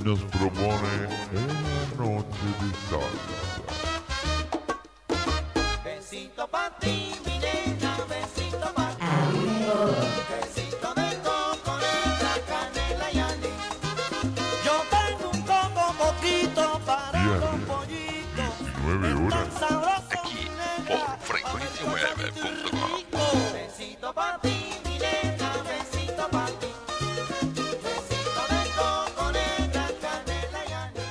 nos propone una noche de salsa. Besito pa' ti, mi nena, besito pa' ti. Besito de coconeta, canela y anís. Yo tengo un coco poquito para los pollitos. 19 horas. Aquí por frecuenciaweb.com. Besito pa' ti, mi nena, besito pa' ti. Besito de coconeta, canela y anís.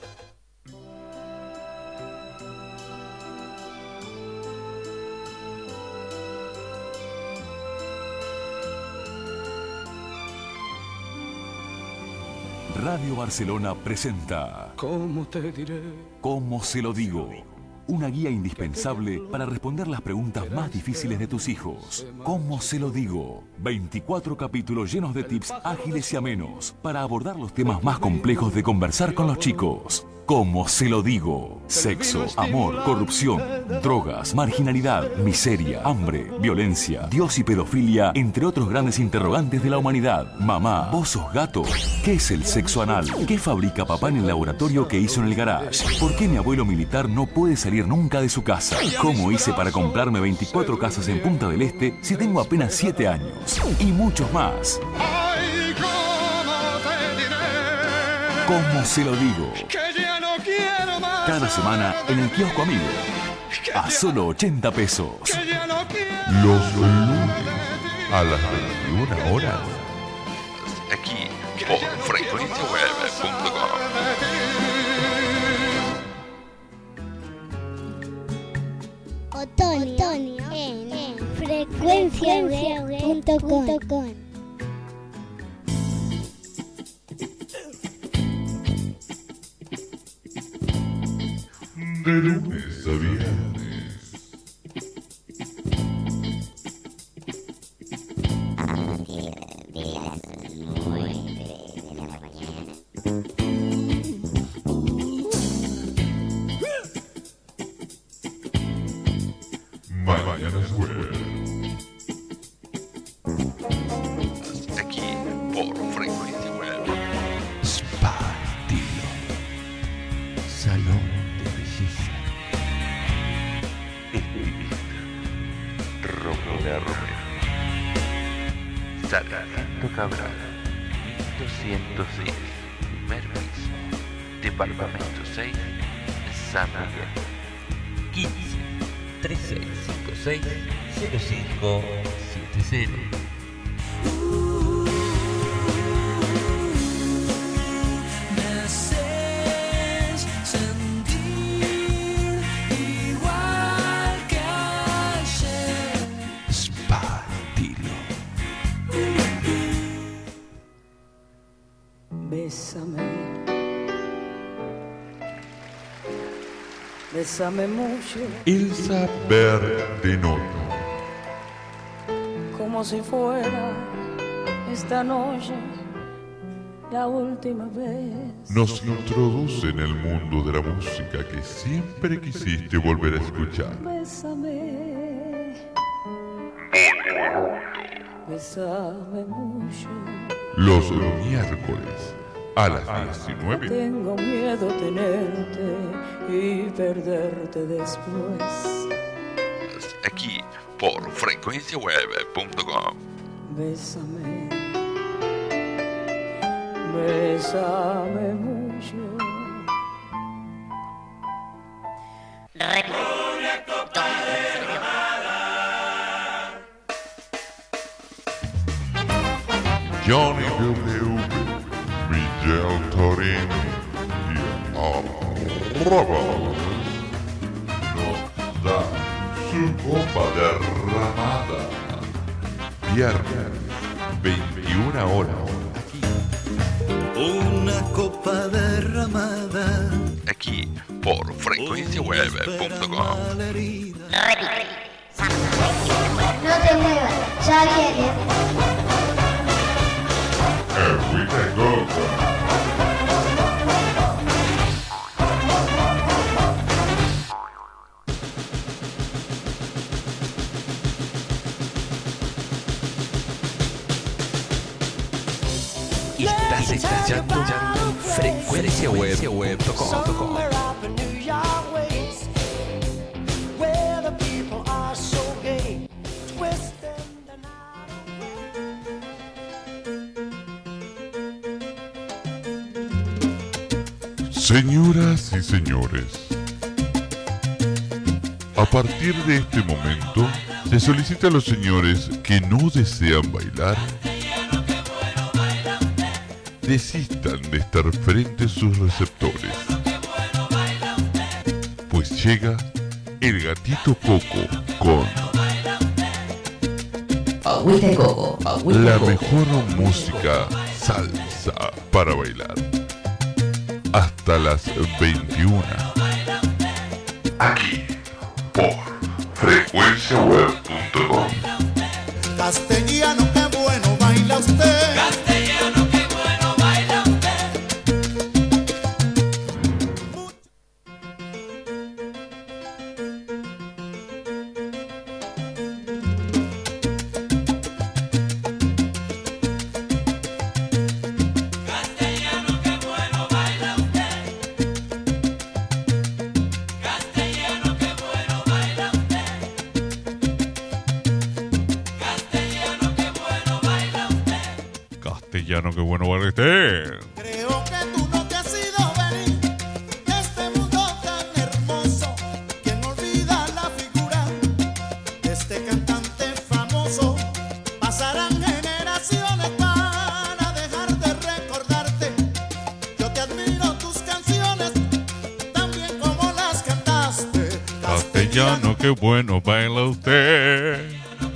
Radio Barcelona presenta ¿Cómo te diré? ¿Cómo se lo digo? Una guía indispensable para responder las preguntas más difíciles de tus hijos. ¿Cómo se lo digo? 24 capítulos llenos de tips ágiles y amenos para abordar los temas más complejos de conversar con los chicos. ¿Cómo se lo digo? Sexo, amor, corrupción, drogas, marginalidad, miseria, hambre, violencia, Dios y pedofilia, entre otros grandes interrogantes de la humanidad. Mamá, ¿vos sos gato? ¿Qué es el sexo anal? ¿Qué fabrica papá en el laboratorio que hizo en el garage? ¿Por qué mi abuelo militar no puede salir nunca de su casa? ¿Cómo hice para comprarme 24 casas en Punta del Este si tengo apenas 7 años? Y muchos más. Ay, ¿cómo te diré? ¿Cómo se lo digo? Que ya no quiero más. Cada semana en el kiosco amigo. A solo 80 pesos. Que ya no quiero. Los lunes a las 21 horas. Aquí por frecuenciaweb.com. Otoño en frecuenciaweb.com. De lunes a viernes. Mañanas Web. Aquí por frecuenciaweb. Spa Estilo. Salón de belleza. Estilista Romina Romero. Sargento Cabral 210, primer piso, departamento 6, San Miguel. 15 3656 0570. Me haces sentir igual que ayer. Spa Estilo. Bésame, bésame mucho, Elsa Bertinoto. como si fuera esta noche la última vez. Nos introduce en el mundo de la música que siempre quisiste volver a escuchar. Bésame, bésame mucho. Los miércoles a las 19. Tengo miedo tenerte y perderte después. Aquí por frecuenciaweb.com. Bésame, bésame mucho. Johnny W, Miguel Torino y Arrabal nos da su copa derramada. Viernes, 21 horas. Una copa derramada. Aquí por frecuenciaweb.com. No te muevas, ya viene. Everything goes. Estás escuchando frecuenciaweb.com. Somewhere up in New York ways, where the people are so gay, twisting the night away. Señoras y señores, a partir de este momento se solicita a los señores que no desean bailar desistan de estar frente a sus receptores, pues llega el gatito Coco con Agüita de coco, la mejor música salsa para bailar hasta las 21 aquí por frecuenciaweb.com. Castellano, qué bueno baila usted. Castellano, qué bueno baila usted. Castellano, qué bueno baila usted. Castellano, qué bueno baila usted. Castellano, qué bueno baila usted. Castellano, qué bueno baila usted. Creo que tú no te has ido venir de este mundo tan hermoso. Quien no olvida la figura de este cantante famoso. Pasarán generaciones para dejar de recordarte. Yo te admiro tus canciones, también como las cantaste. Castellano, qué bueno baila usted.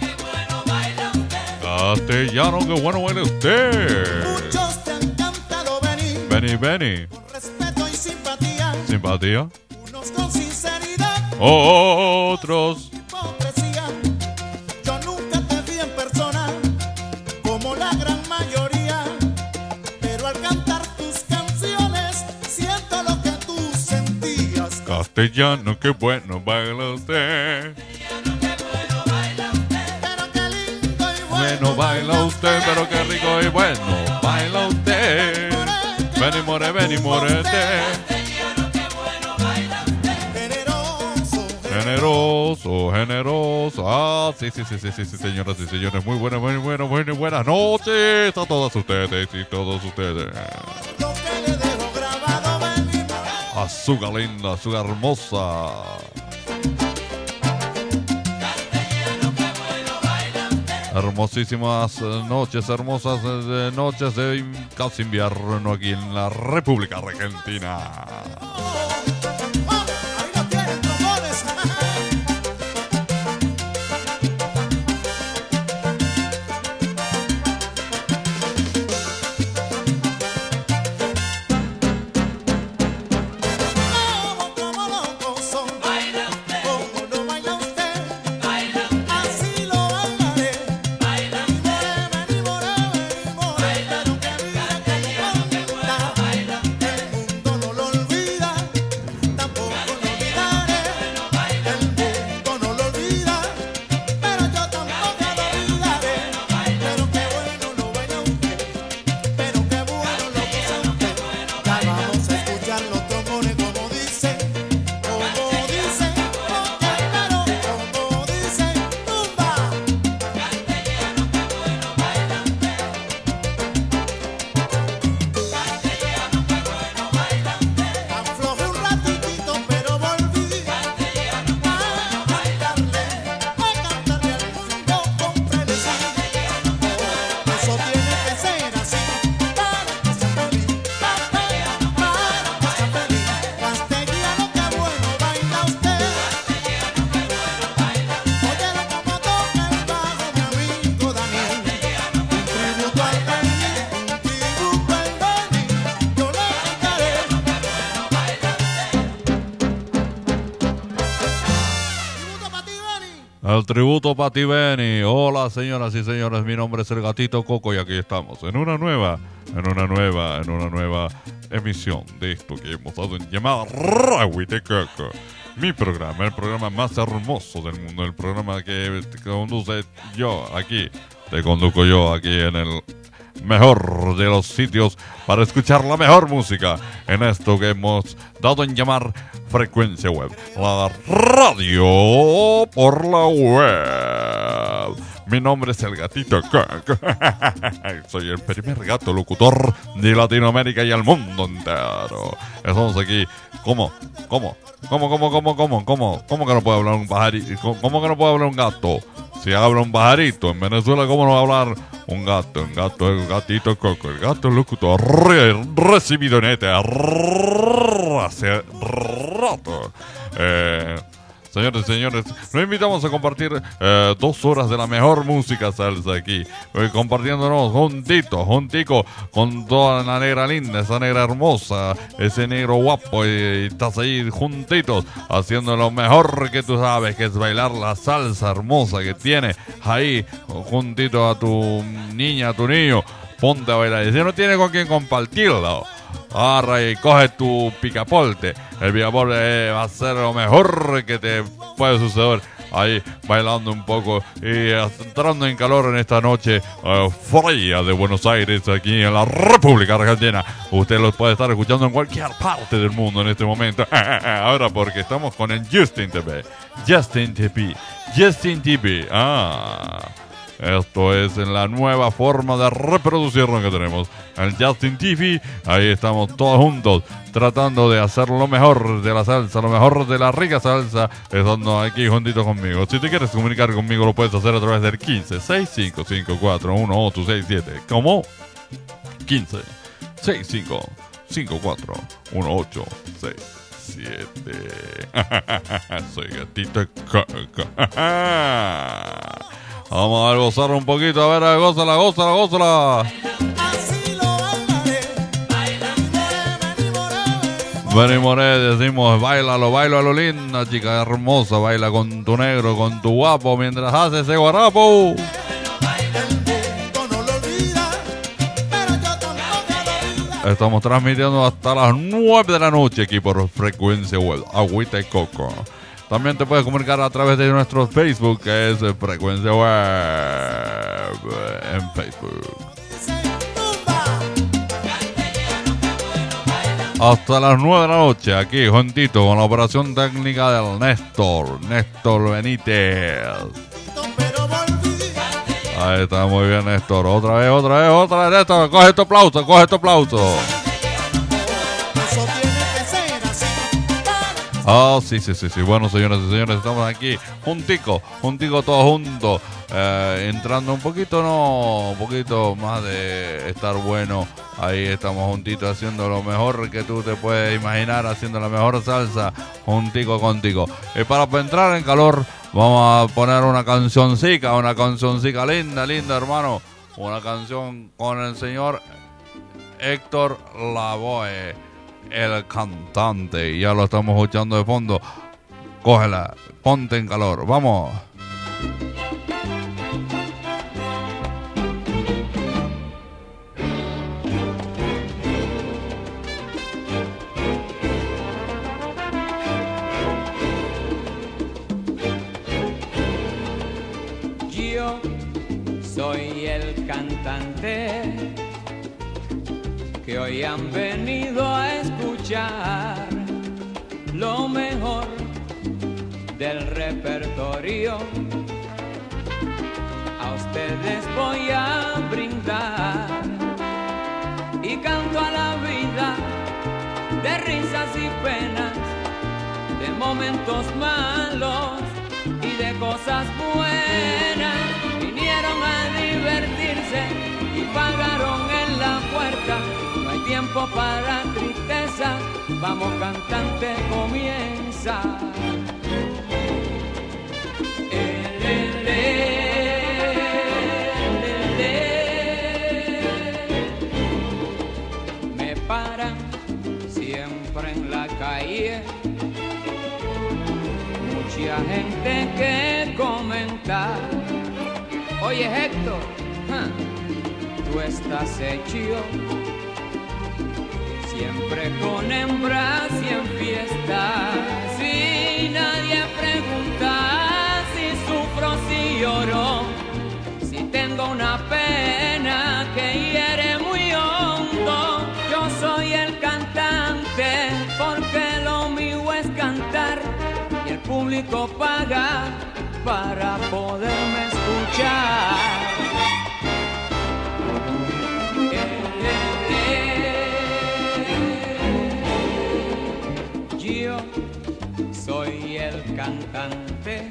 Castellano, qué bueno baila usted. Muchos te han cantado venir Benny, con respeto y simpatía. simpatía. Unos con sinceridad, Otros, hipocresía. Yo nunca te vi en persona como la gran mayoría, pero al cantar tus canciones siento lo que tú sentías. castellano, qué bueno baila usted. Pero qué lindo y Bueno baila usted, pero qué rico y bueno baila usted. Benny Morete. Generoso. Ah, sí, señoras y señores. Muy buenas noches a todas ustedes y todos ustedes. Lo que le dejo grabado, ven. Azúcar linda, azúcar hermosa. Hermosísimas noches, hermosas noches de casi invierno aquí en la República Argentina. Ahí lo tienen, trombones. Como locos son. Como no baila usted. Así lo bailaré. Vení more. Pero que vida que canta. El mundo no lo olvida. Tampoco lo olvidaré. El mundo no lo olvida. Pero yo tampoco lo olvidaré. Pero qué bueno lo baila usted. Pero qué bueno lo goza usted. Ya vamos a escuchar los trombones como dicen. Como dicen. Porque claro, como dicen. ¡Tumba! Aflojé un ratitito, pero volví a cantarle al mundo con frenesí. Eso tiene que ser así, para que sea feliz, para que sea feliz. Castellano, qué bueno baila usted. Óyelo como toca el bajo mi amigo Daniel. Un tributo al Benny, yo le cantaré. Tributo para ti, Benny. El tributo para ti, Benny. Hola, señoras y señores, mi nombre es el Gatito Coco y aquí estamos en una nueva emisión de esto que hemos dado en llamada Agüita de Coco. Mi programa, el programa más hermoso del mundo, el programa que te conduce yo aquí, te conduzco yo aquí en el mejor de los sitios para escuchar la mejor música en esto que hemos dado en llamar Frecuencia Web, la radio por la web. Mi nombre es el Gatito Coco. Soy el primer gato locutor de Latinoamérica y el mundo entero. Estamos aquí. ¿Cómo que no puede hablar un pajarito? ¿Cómo que no puede hablar un gato? Si habla un pajarito en Venezuela, ¿cómo no va a hablar un gato? Un gato es el Gatito Coco, el gato locutor recibido en ETA hace rato. Señores y señores, nos invitamos a compartir 2 horas de la mejor música salsa aquí, compartiéndonos juntico con toda la negra linda, esa negra hermosa, ese negro guapo, y estás ahí juntitos haciendo lo mejor que tú sabes, que es bailar la salsa hermosa que tienes ahí juntito a tu niña, a tu niño. Ponte a bailar, y si no tienes con quién compartirlo, agarra y coge tu picaporte. El picaporte va a ser lo mejor que te puede suceder ahí bailando un poco y entrando en calor en esta noche fría de Buenos Aires, aquí en la República Argentina. Usted los puede estar escuchando en cualquier parte del mundo en este momento. Ahora porque estamos con el Justin TV. Esto es en la nueva forma de reproducirlo que tenemos. El Justin TV, ahí estamos todos juntos tratando de hacer lo mejor de la salsa, lo mejor de la rica salsa, estando aquí juntitos conmigo. Si te quieres comunicar conmigo, lo puedes hacer a través del 15-6554-1867. ¿Cómo? 15-6554-1867. Soy Gatito Coco. Vamos a gozar un poquito, a ver, gózala. Así lo bailaré. Vení more, decimos, bailalo a lo linda, chica hermosa, baila con tu negro, con tu guapo, mientras hace ese guarapo. Estamos transmitiendo hasta las 9 de la noche aquí por Frecuencia Web, Agüita y Coco. También te puedes comunicar a través de nuestro Facebook, que es Frecuencia Web en Facebook. Hasta las 9 de la noche, aquí juntito con la operación técnica del Néstor Benítez. Ahí está, muy bien, Néstor. Otra vez, Néstor. Coge tu aplauso. Oh, sí. Bueno, señoras y señores, estamos aquí juntico, todos juntos, entrando un poquito más de estar bueno. Ahí estamos juntitos haciendo lo mejor que tú te puedes imaginar, haciendo la mejor salsa juntico contigo. Y para entrar en calor, vamos a poner una cancioncica linda, hermano. Una canción con el señor Héctor Lavoe, el cantante, y ya lo estamos escuchando de fondo. Cógela, ponte en calor, vamos. Yo soy el cantante que hoy han venido a escuchar lo mejor del repertorio. A ustedes voy a brindar y canto a la vida de risas y penas, de momentos malos y de cosas buenas. Vinieron a divertirse y pagaron en la puerta. No hay tiempo para tristeza, vamos cantante, comienza. Me paran siempre en la calle, mucha gente que comentar. Oye Héctor, tú estás hecho siempre con hembras y en fiestas, y nadie pregunta si sufro, si lloro, si tengo una pena que hiere público paga para poderme escuchar. Yo soy el cantante,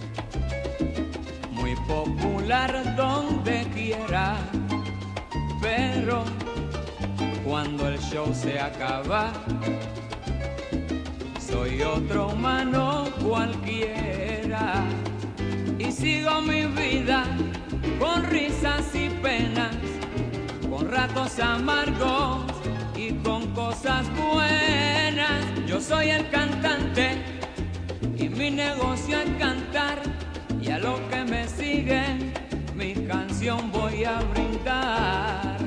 muy popular donde quiera, pero cuando el show se acaba, soy otro humano cualquiera y sigo mi vida con risas y penas, con ratos amargos y con cosas buenas. Yo soy el cantante y mi negocio es cantar, y a lo que me siguen mi canción voy a brindar.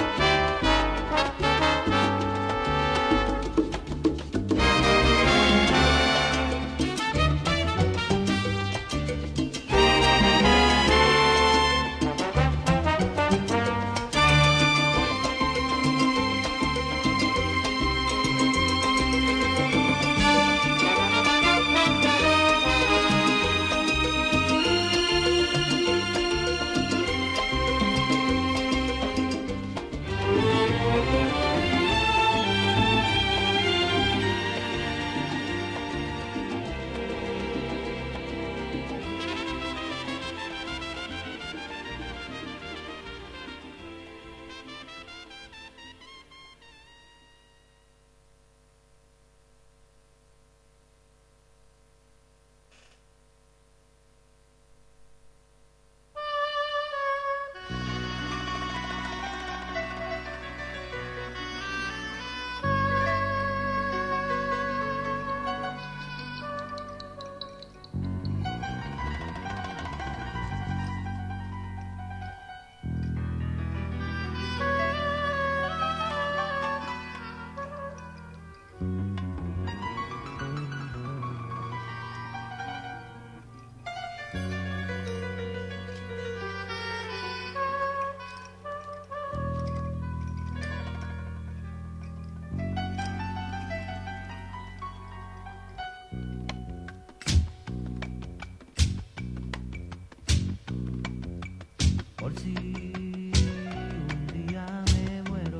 Por si un día me muero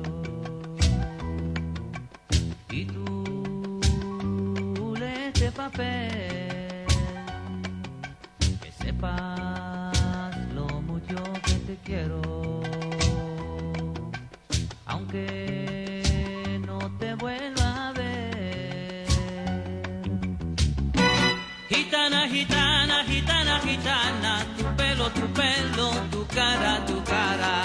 y tú lees este papel, que sepas lo mucho que te quiero, aunque no te vuelva a ver. Gitana, gitana, gitana, gitana, tu pelo, tu cara, tu cara.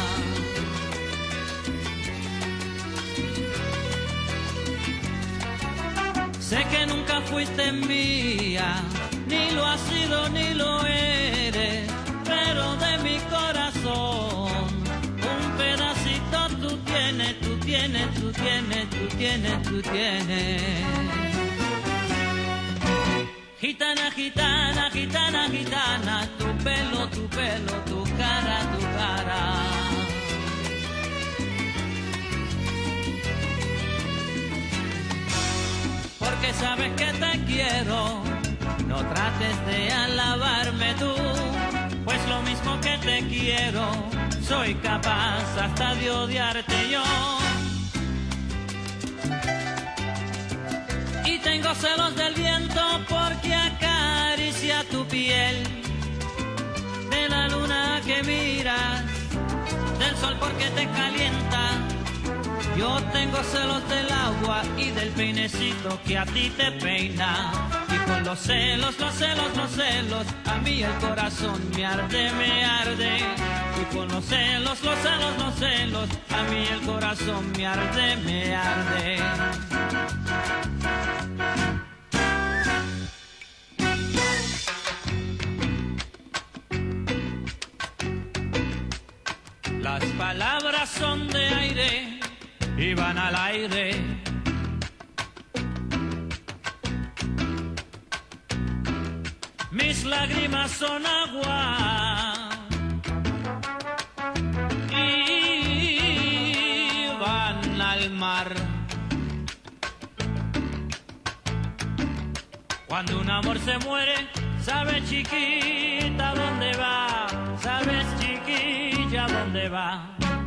Sé que nunca fuiste mía, ni lo has sido ni lo eres, pero de mi corazón un pedacito tú tienes, tú tienes, tú tienes, tú tienes, tú tienes. Gitana, gitana, gitana, gitana, tu pelo, tu cara, tu cara. Porque sabes que te quiero, no trates de alabarme tú, pues lo mismo que te quiero, soy capaz hasta de odiarte yo. Y tengo celos del viento porque acaricia tu piel, de la luna que miras, del sol porque te calienta. Yo tengo celos del agua y del peinecito que a ti te peina. Y con los celos, los celos, los celos, a mí el corazón me arde, me arde. Y con los celos, los celos, los celos, a mí el corazón me arde, me arde. Las palabras son de aire y van al aire. Mis lágrimas son agua y van al mar. Cuando un amor se muere, sabes chiquita dónde va, sabes chiquilla dónde va.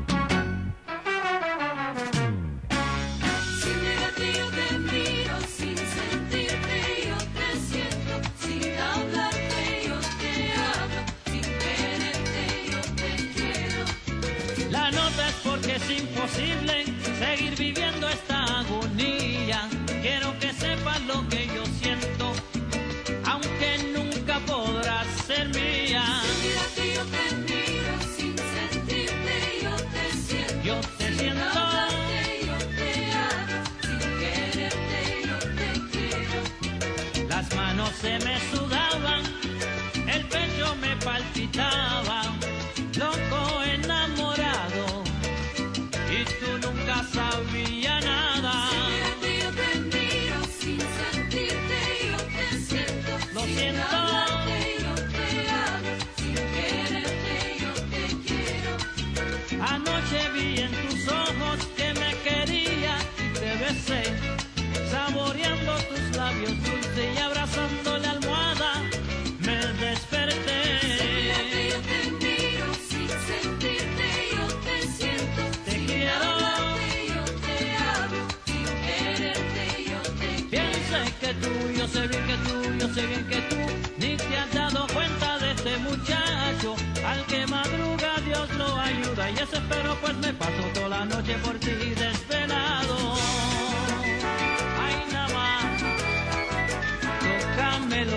Sin mirarte yo te miro, sin sentirte yo te siento, sin hablarte yo te hablo, sin quererte yo te quiero. La nota es porque es imposible seguir viviendo esta agonía. Quiero que sepas lo que yo siento, aunque nunca podrás ser mía. Sin mirarte yo te miro, sin sentirte yo te siento, Yo te sin siento. hablarte yo te hablo, sin quererte yo te quiero. Las manos se me sudaban, el pecho me palpitaba, loco enamorado, y tú nunca sabías nada. Sin mirarte yo te miro, sin sentirte yo te siento, Lo sin siento. hablarte yo te hablo, sin quererte yo te quiero. Anoche vi en tus ojos que me quería y te besé, saboreando tus labios dulces y abrazando la almohada me desperté. Mirarte yo te miro, sin sentirte yo te siento, Te sin quiero. hablarte yo te hablo, sin quererte yo te Bien quiero. sé que tú, yo sé bien que tú, yo sé bien que tú ni te has dado cuenta de este muchacho. Al que madruga Dios lo ayuda y eso espero, pues me paso toda la noche por ti desvelado. Ay, nada más, tócamelo.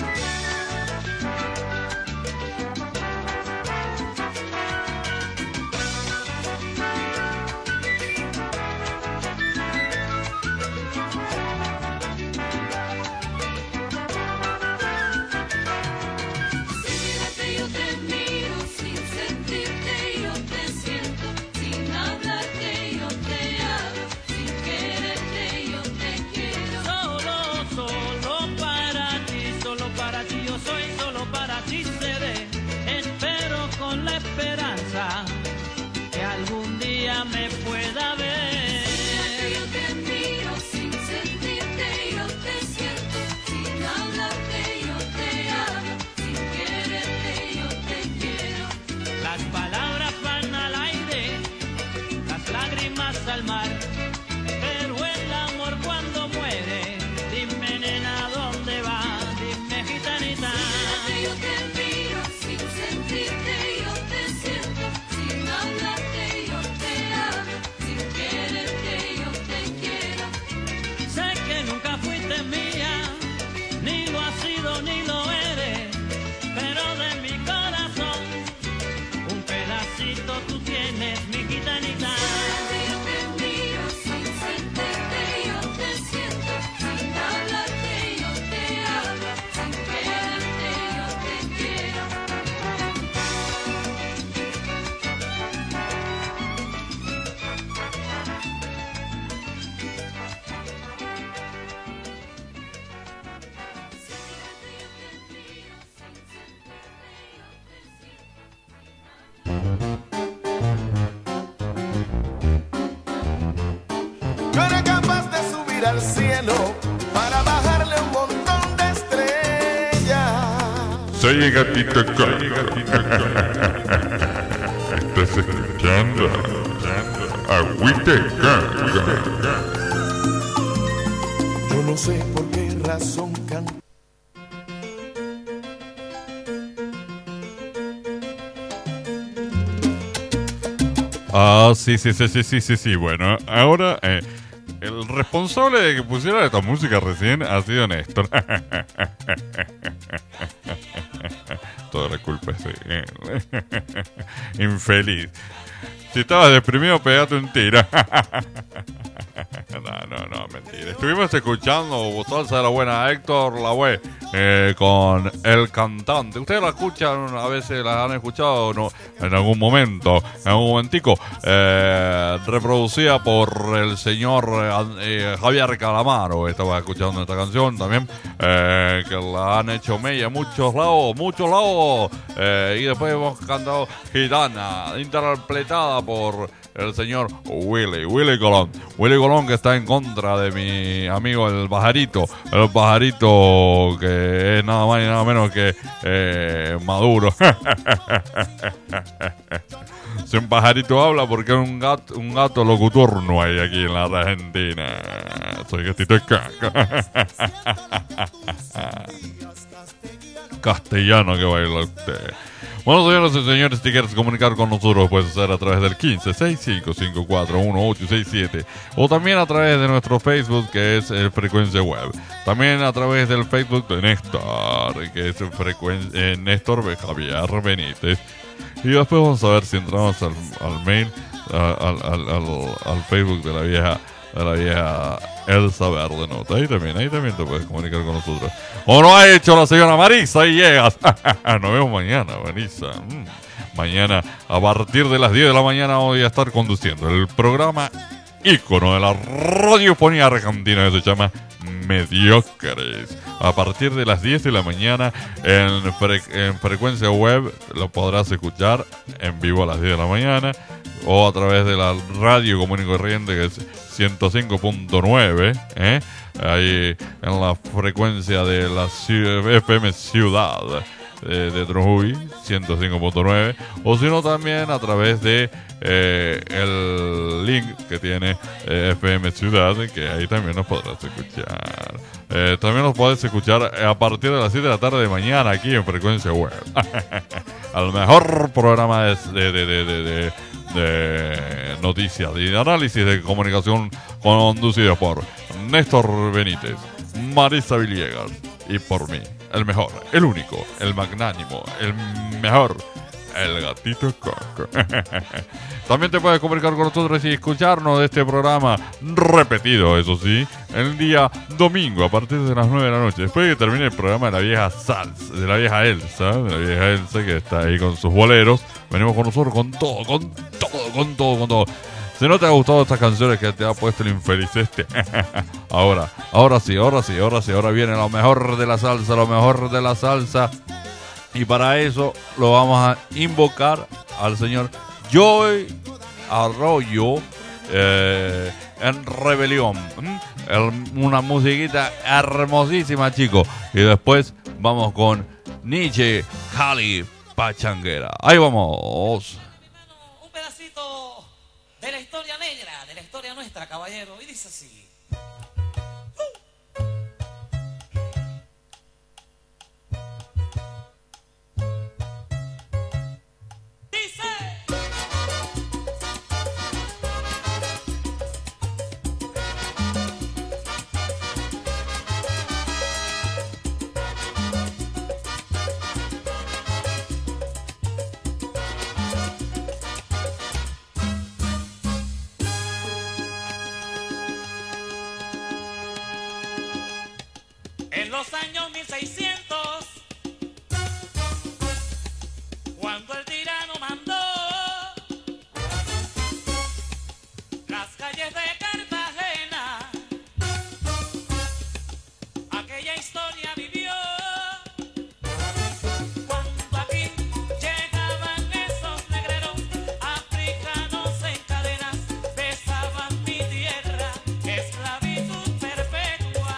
Sin mirarte yo te miro, sin sentirte yo te siento, sin hablarte yo te hablo, sin quererte yo te quiero. Solo para ti yo soy, solo para ti seré. Espero con la esperanza que algún día me pueda ver. Yo te miro, sin sentirte yo te siento, sin hablarte yo te hablo, sin quererte yo te quiero. Las palabras van al aire, las lágrimas al mar, pero el amor cuando muere, dime nena dónde va, dime gitanita. Yo te miro, sin sentirte yo te siento, sin hablarte yo te hablo, sin quererte yo te quiero. Sé que nunca fuiste mía, ni lo has sido ni lo eres, pero de mi corazón un pedacito tú tienes, mi gitanita. Yo te miro, sin sentirte yo te siento, sin hablarte yo te hablo, sin quererte yo te quiero. Yo era capaz de subir al cielo para bajarle un montón de estrellas. Soy el gatito Coco. Estás escuchando Agüita Coco. Yo no sé por qué razón canto. Ah, sí. Bueno, ahora el responsable de que pusiera esta música recién ha sido Néstor. Toda la culpa es de él. Infeliz. Si estabas deprimido, pegate un tiro. No, mentira. Estuvimos escuchando Salsa de la Buena, Héctor Lavoe, con El Cantante. Ustedes la escuchan, a veces la han escuchado o no, en algún momento, en algún momentico, reproducida por el señor Javier Calamaro. Estaba escuchando esta canción también, que la han hecho mella en muchos lados, y después hemos cantado Gitana, interpretada por el señor Willy Colón. Willy Colón Colón que está en contra de mi amigo el pajarito. El pajarito que es nada más y nada menos que Maduro. Si un pajarito habla, porque es un gato locutor no hay aquí en la Argentina. Soy gatito de caca. Castellano que baila usted. Bueno, señoras y señores, si quieres comunicar con nosotros, puedes hacer a través del 1565541867 o también a través de nuestro Facebook, que es Frecuencia Web. También a través del Facebook de Néstor, que es Néstor Javier Benítez. Y después vamos a ver si entramos al mail, al Facebook de la vieja Elsa Verde Nota. Ahí también te puedes comunicar con nosotros. O no ha hecho la señora Marisa y llegas. Nos vemos mañana, Marisa. Mañana a partir de las 10 de la mañana voy a estar conduciendo el programa ícono de la radiofonía argentina que se llama Mediocres. A partir de las 10 de la mañana en Frecuencia Web lo podrás escuchar en vivo a las 10 de la mañana o a través de la radio común y corriente, que es 105.9, ahí en la frecuencia de la FM Ciudad de Trujillo, 105.9, o si no también a través de el link que tiene FM Ciudad, que ahí también nos podrás escuchar. También nos podés escuchar a partir de las 7 de la tarde de mañana aquí en Frecuencia Web. Al mejor programa de noticias y de análisis de comunicación conducido por Néstor Benítez, Marisa Villegas y por mí, el mejor, el único, el magnánimo, el mejor, el gatito Coco. También te puedes comunicar con nosotros y escucharnos de este programa repetido, eso sí, el día domingo a partir de las 9 de la noche, después de que termine el programa de la vieja Salsa, de la vieja Elsa, que está ahí con sus boleros. Venimos con nosotros con todo. Si no te ha gustado estas canciones que te ha puesto el infeliz este, ahora sí, ahora viene lo mejor de la salsa, y para eso lo vamos a invocar al señor Joey Arroyo en Rebelión. Una musiquita hermosísima, chicos. Y después vamos con Nietzsche, Cali Pachanguera. Ahí vamos. Un pedacito de la historia negra, de la historia nuestra, caballero. Y dice así. En los años 1600, cuando el tirano mandó las calles de Cartagena, aquella historia vivió. Cuando aquí llegaban esos negreros africanos en cadenas, besaban mi tierra, esclavitud perpetua.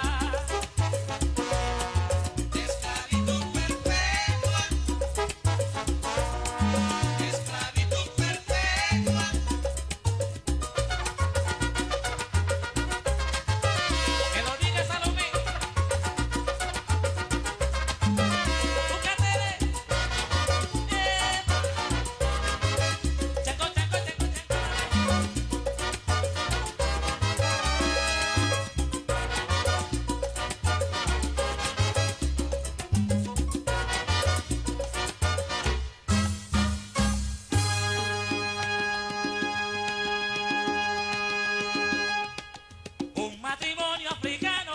Un matrimonio africano,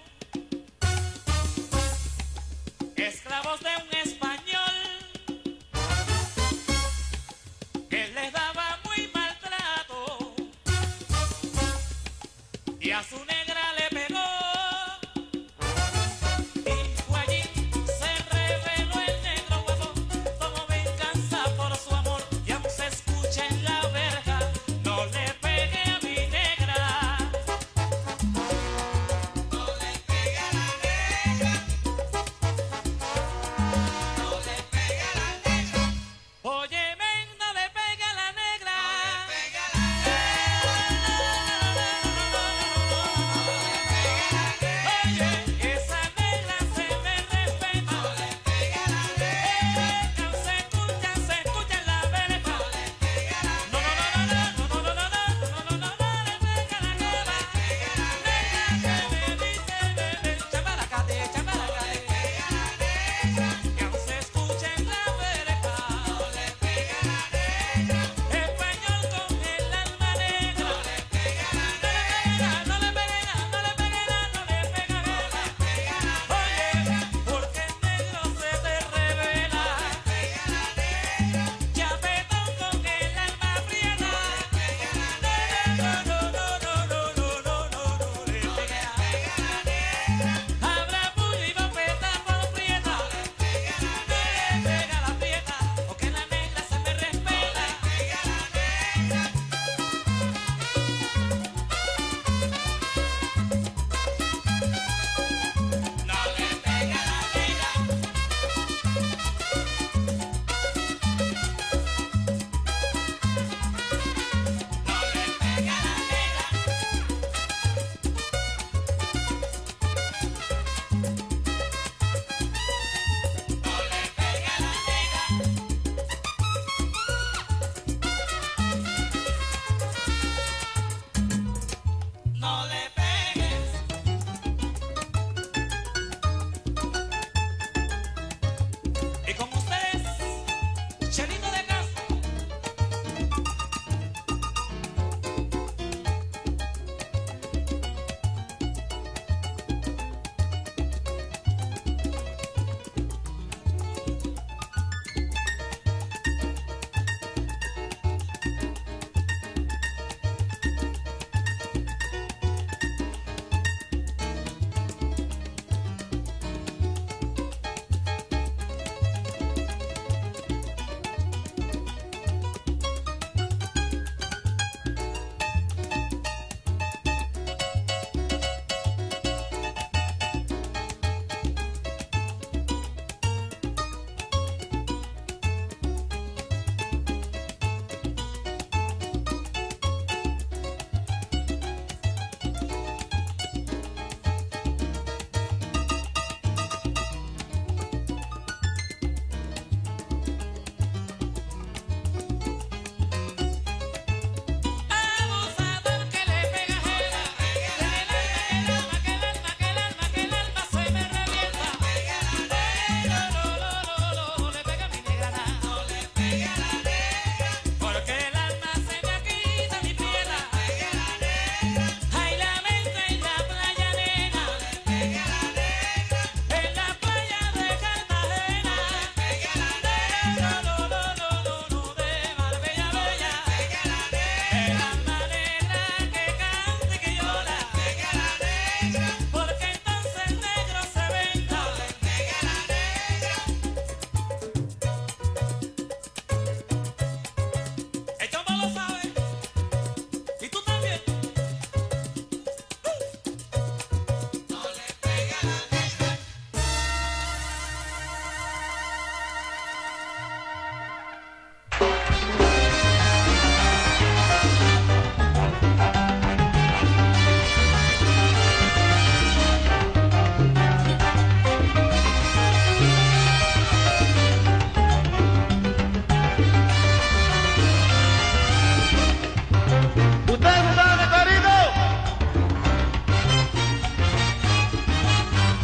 esclavos de un español, que les daba muy maltrato y a su negra le pegó. Y fue allí, se reveló el negro huevo, como venganza por su amor, y aún se escucha en la verja: no le pegue a mi negra.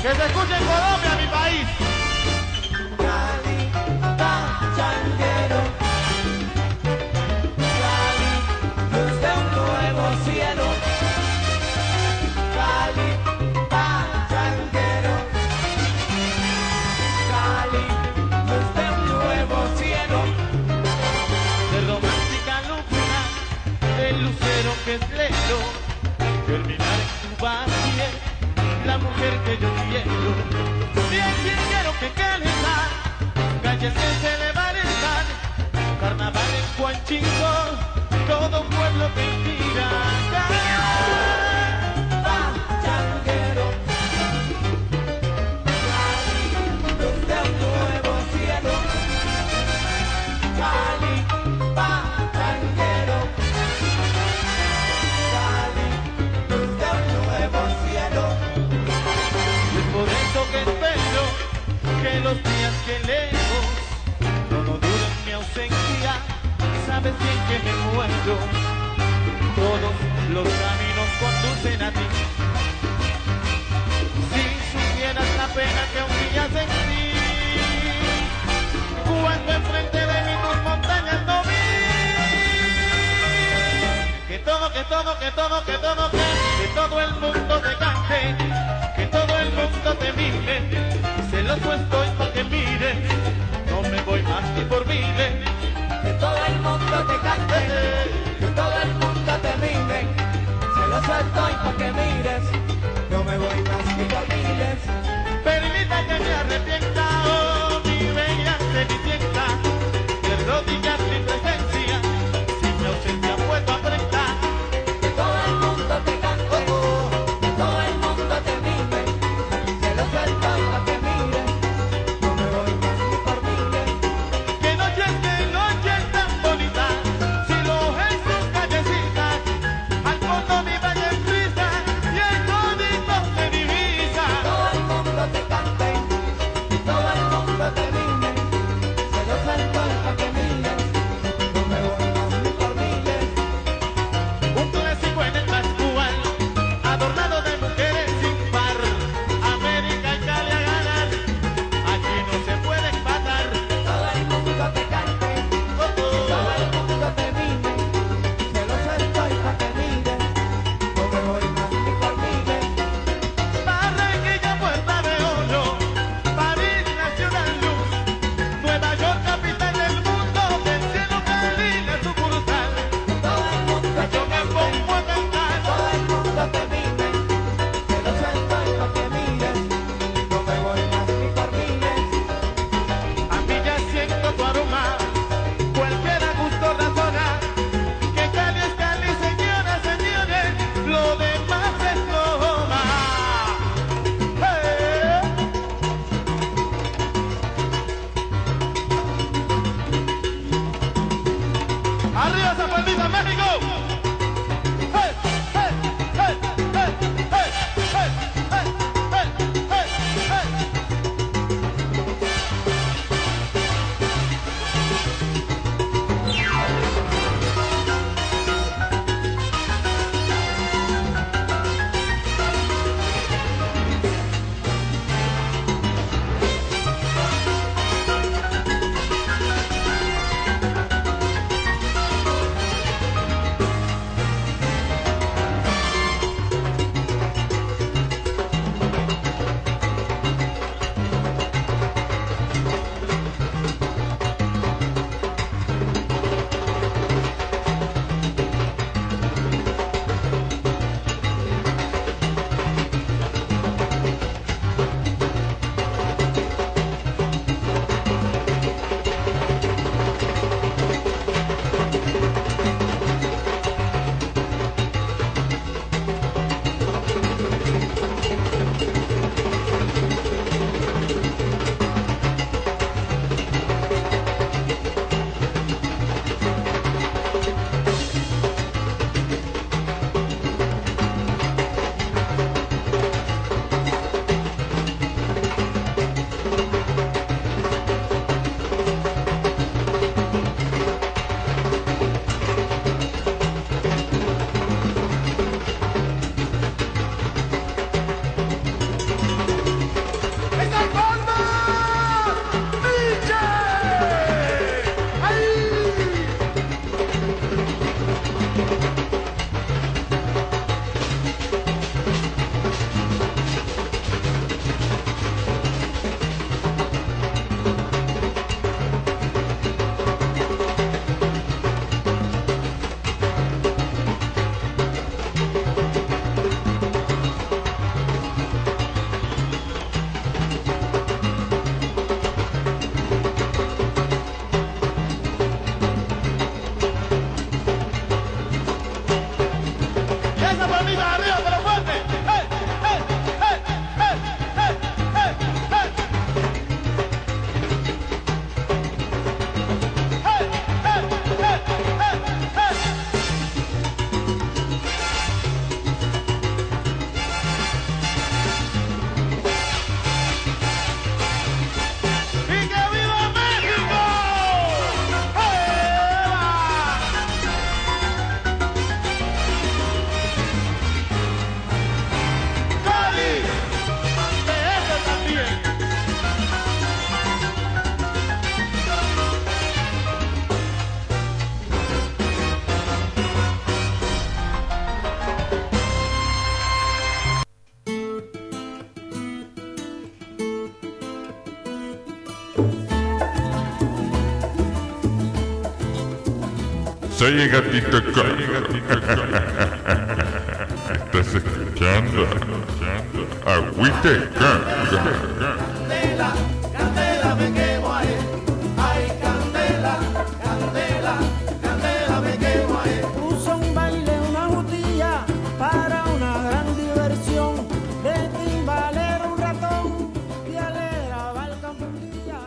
Que se escuche en Colombia, mi país. Cali, pachanguero. Cali, luz de un nuevo cielo. Cali, pachanguero. Cali, luz de un nuevo cielo. De romántica luna, el lucero que es lento. Terminar en tu valle, la mujer que yo quiero. Bien quiero que calenta, calles que se levantan, carnaval en Huanchico, todo un pueblo que inspira. Pachanguero. Cali, luz de un nuevo cielo. Cali, pachanguero. Cali, luz de un nuevo cielo. Es por eso que espero que los días que lejos no duren mi ausencia. Sabes bien que me muero. Todos los caminos conducen a ti. Si supieras la pena que un día sentí cuando enfrente de mí tus montañas no vi. Que todo el mundo te cante, que todo el mundo te mire, y celoso estoy pa' que mire, no me voy más ni por miles. Que todo el mundo te cante, que todo el mundo te mire, celoso estoy pa' que mires, no me voy más ni por miles. Permita que me arrepienta, oh mi bella cenicienta, de rodillas mi presencia, si mi ausencia puedo afrentar. Que todo el mundo te cante, que todo el mundo te mire, celoso estoy pa' que mires, no me voy más ni por miles. Que noches tan bonitas, si lo es sus callecitas, al fondo mi valle en prisa, Soy el gatito Coco. Estás escuchando Agüita de Coco. Candela, candela, me quemo ahí. Ay, candela, candela, candela, me quemo ahí. Puso un baile, una jutilla para una gran diversión. De timbalero un ratón y alegraba el campo un día.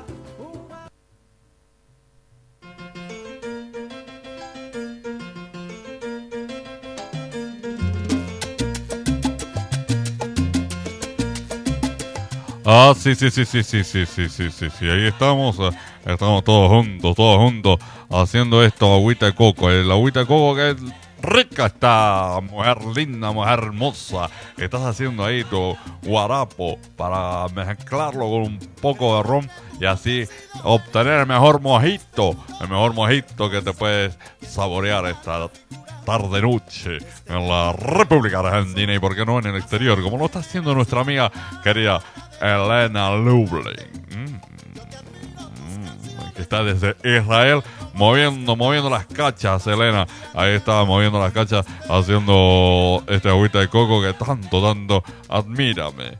Ah, sí, ahí estamos, estamos todos juntos, haciendo esto, agüita de coco, el agüita de coco que es rica esta mujer linda, mujer hermosa, estás haciendo ahí tu guarapo para mezclarlo con un poco de ron y así obtener el mejor mojito que te puedes saborear esta tarde noche en la República Argentina y por qué no en el exterior, como lo está haciendo nuestra amiga querida Elena Lublin, que está desde Israel moviendo las cachas. Elena ahí está moviendo las cachas haciendo este agüita de coco que tanto admírame.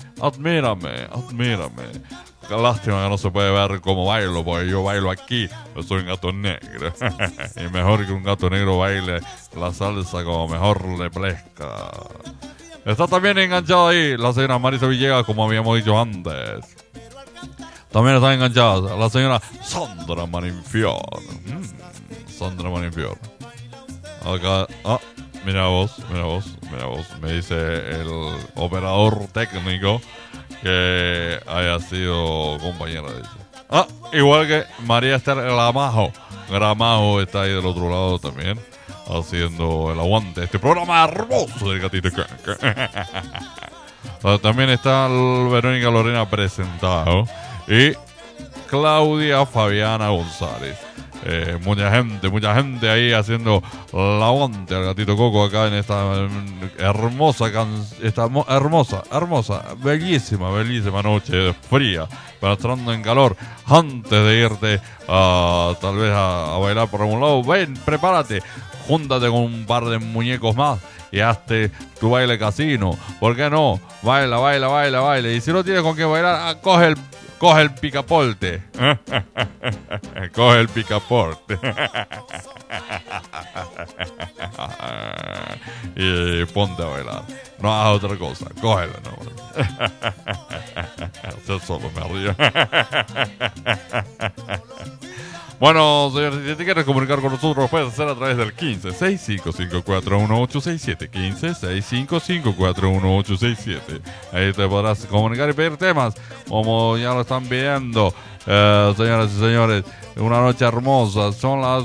Qué lástima que no se puede ver cómo bailo, porque yo bailo aquí, yo soy un gato negro. Y mejor que un gato negro baile la salsa como mejor le plazca. Está también enganchada ahí la señora Marisa Villegas, como habíamos dicho antes. También está enganchada la señora Sandra Marinfior. Sandra Marinfior. Acá, mira vos. Me dice el operador técnico que haya sido compañera de ella. Igual que María Esther Gramajo está ahí del otro lado también, haciendo el aguante de este programa hermoso del gatito Coco. También está Verónica Lorena presentado y Claudia Fabiana González. Mucha gente ahí haciendo el aguante al gatito Coco acá en esta hermosa, bellísima noche fría, pero entrando en calor. Antes de irte tal vez a bailar por algún lado, ven, prepárate, júntate con un par de muñecos más y hazte tu baile casino. ¿Por qué no? Baila. Y si no tienes con qué bailar, coge el picaporte. Coge el picaporte. Y ponte a bailar. No hagas otra cosa. Cógelo, no. Yo solo me río. Bueno, señores, si te quieres comunicar con nosotros, puedes hacer a través del 15-6554-1867. 15-6554-1867. Ahí te podrás comunicar y pedir temas, como ya lo están pidiendo, señoras y señores. Una noche hermosa, son las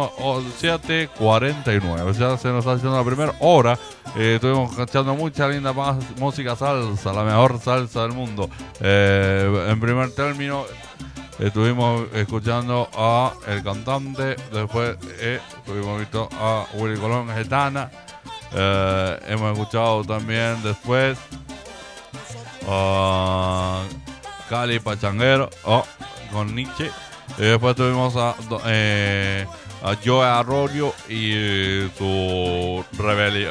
7:49. Ya se nos está haciendo la primera hora. Estuvimos escuchando mucha linda música salsa, la mejor salsa del mundo. En primer término, estuvimos escuchando a el cantante, después estuvimos viendo a Willy Colón Getana, hemos escuchado también después a Cali Pachanguero con Nietzsche, y después tuvimos a Joe Arroyo y su Rebelión.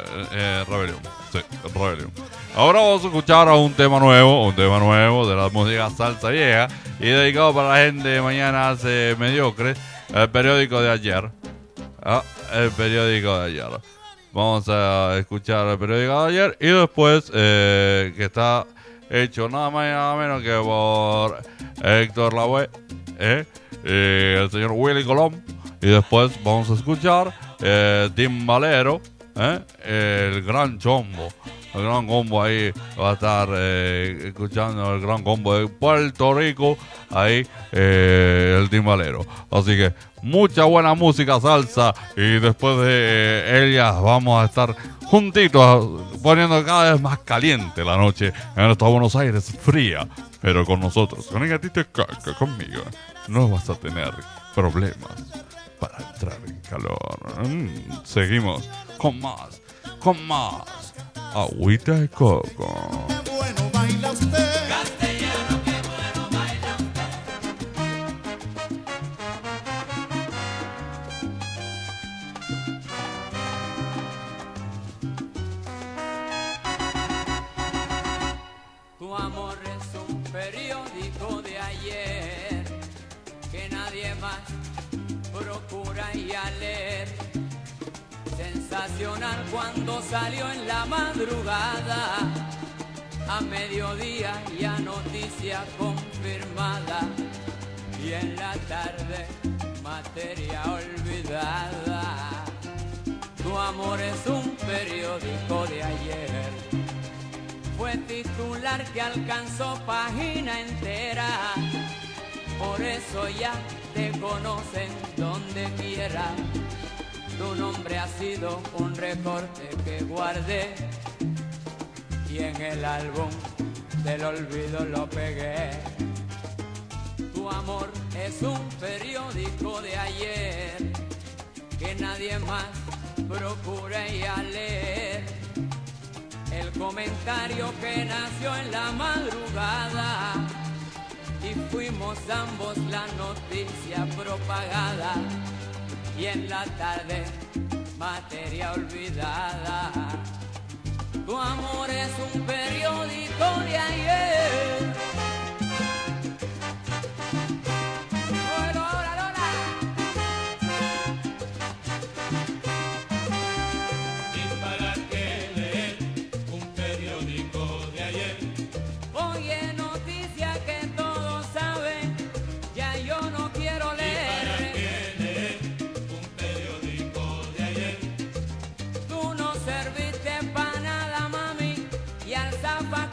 Ahora vamos a escuchar a un tema nuevo de la música salsa vieja y dedicado para la gente de mañana hace mediocres, el periódico de ayer. Vamos a escuchar el periódico de ayer y después que está hecho nada más y nada menos que por Héctor Lavoe, el señor Willy Colón, y después vamos a escuchar Timbalero, el Gran Chombo. El Gran Combo ahí va a estar escuchando el Gran Combo de Puerto Rico, ahí el timbalero. Así que mucha buena música salsa y después de ellas vamos a estar juntitos poniendo cada vez más caliente la noche en esta Buenos Aires fría, pero con nosotros, con el gatito Coco, conmigo, no vas a tener problemas para entrar en calor. Seguimos con más. Agüita de Coco. Bueno, baila usted. Castellano, qué bueno baila usted. sensacional cuando salió en la madrugada. A mediodía ya noticia confirmada y en la tarde materia olvidada. Tu amor es un periódico de ayer, fue titular que alcanzó página entera. Por eso ya te conocen donde quiera. Tu nombre ha sido un recorte que guardé y en el álbum del olvido lo pegué. Tu amor es un periódico de ayer que nadie más procure ya leer. El comentario que nació en la madrugada y fuimos ambos la noticia propagada y en la tarde materia olvidada. Tu amor es un periódico de ayer. Zapa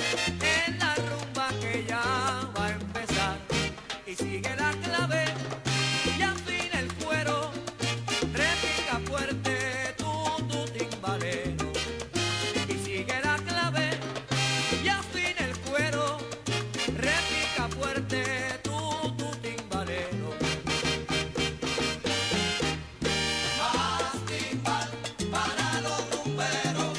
en la rumba que ya va a empezar. Y sigue la clave y afina el cuero, repica fuerte tu timbalero. Y sigue la clave y afina el cuero, repica fuerte tu timbalero. Más timbal para los rumberos.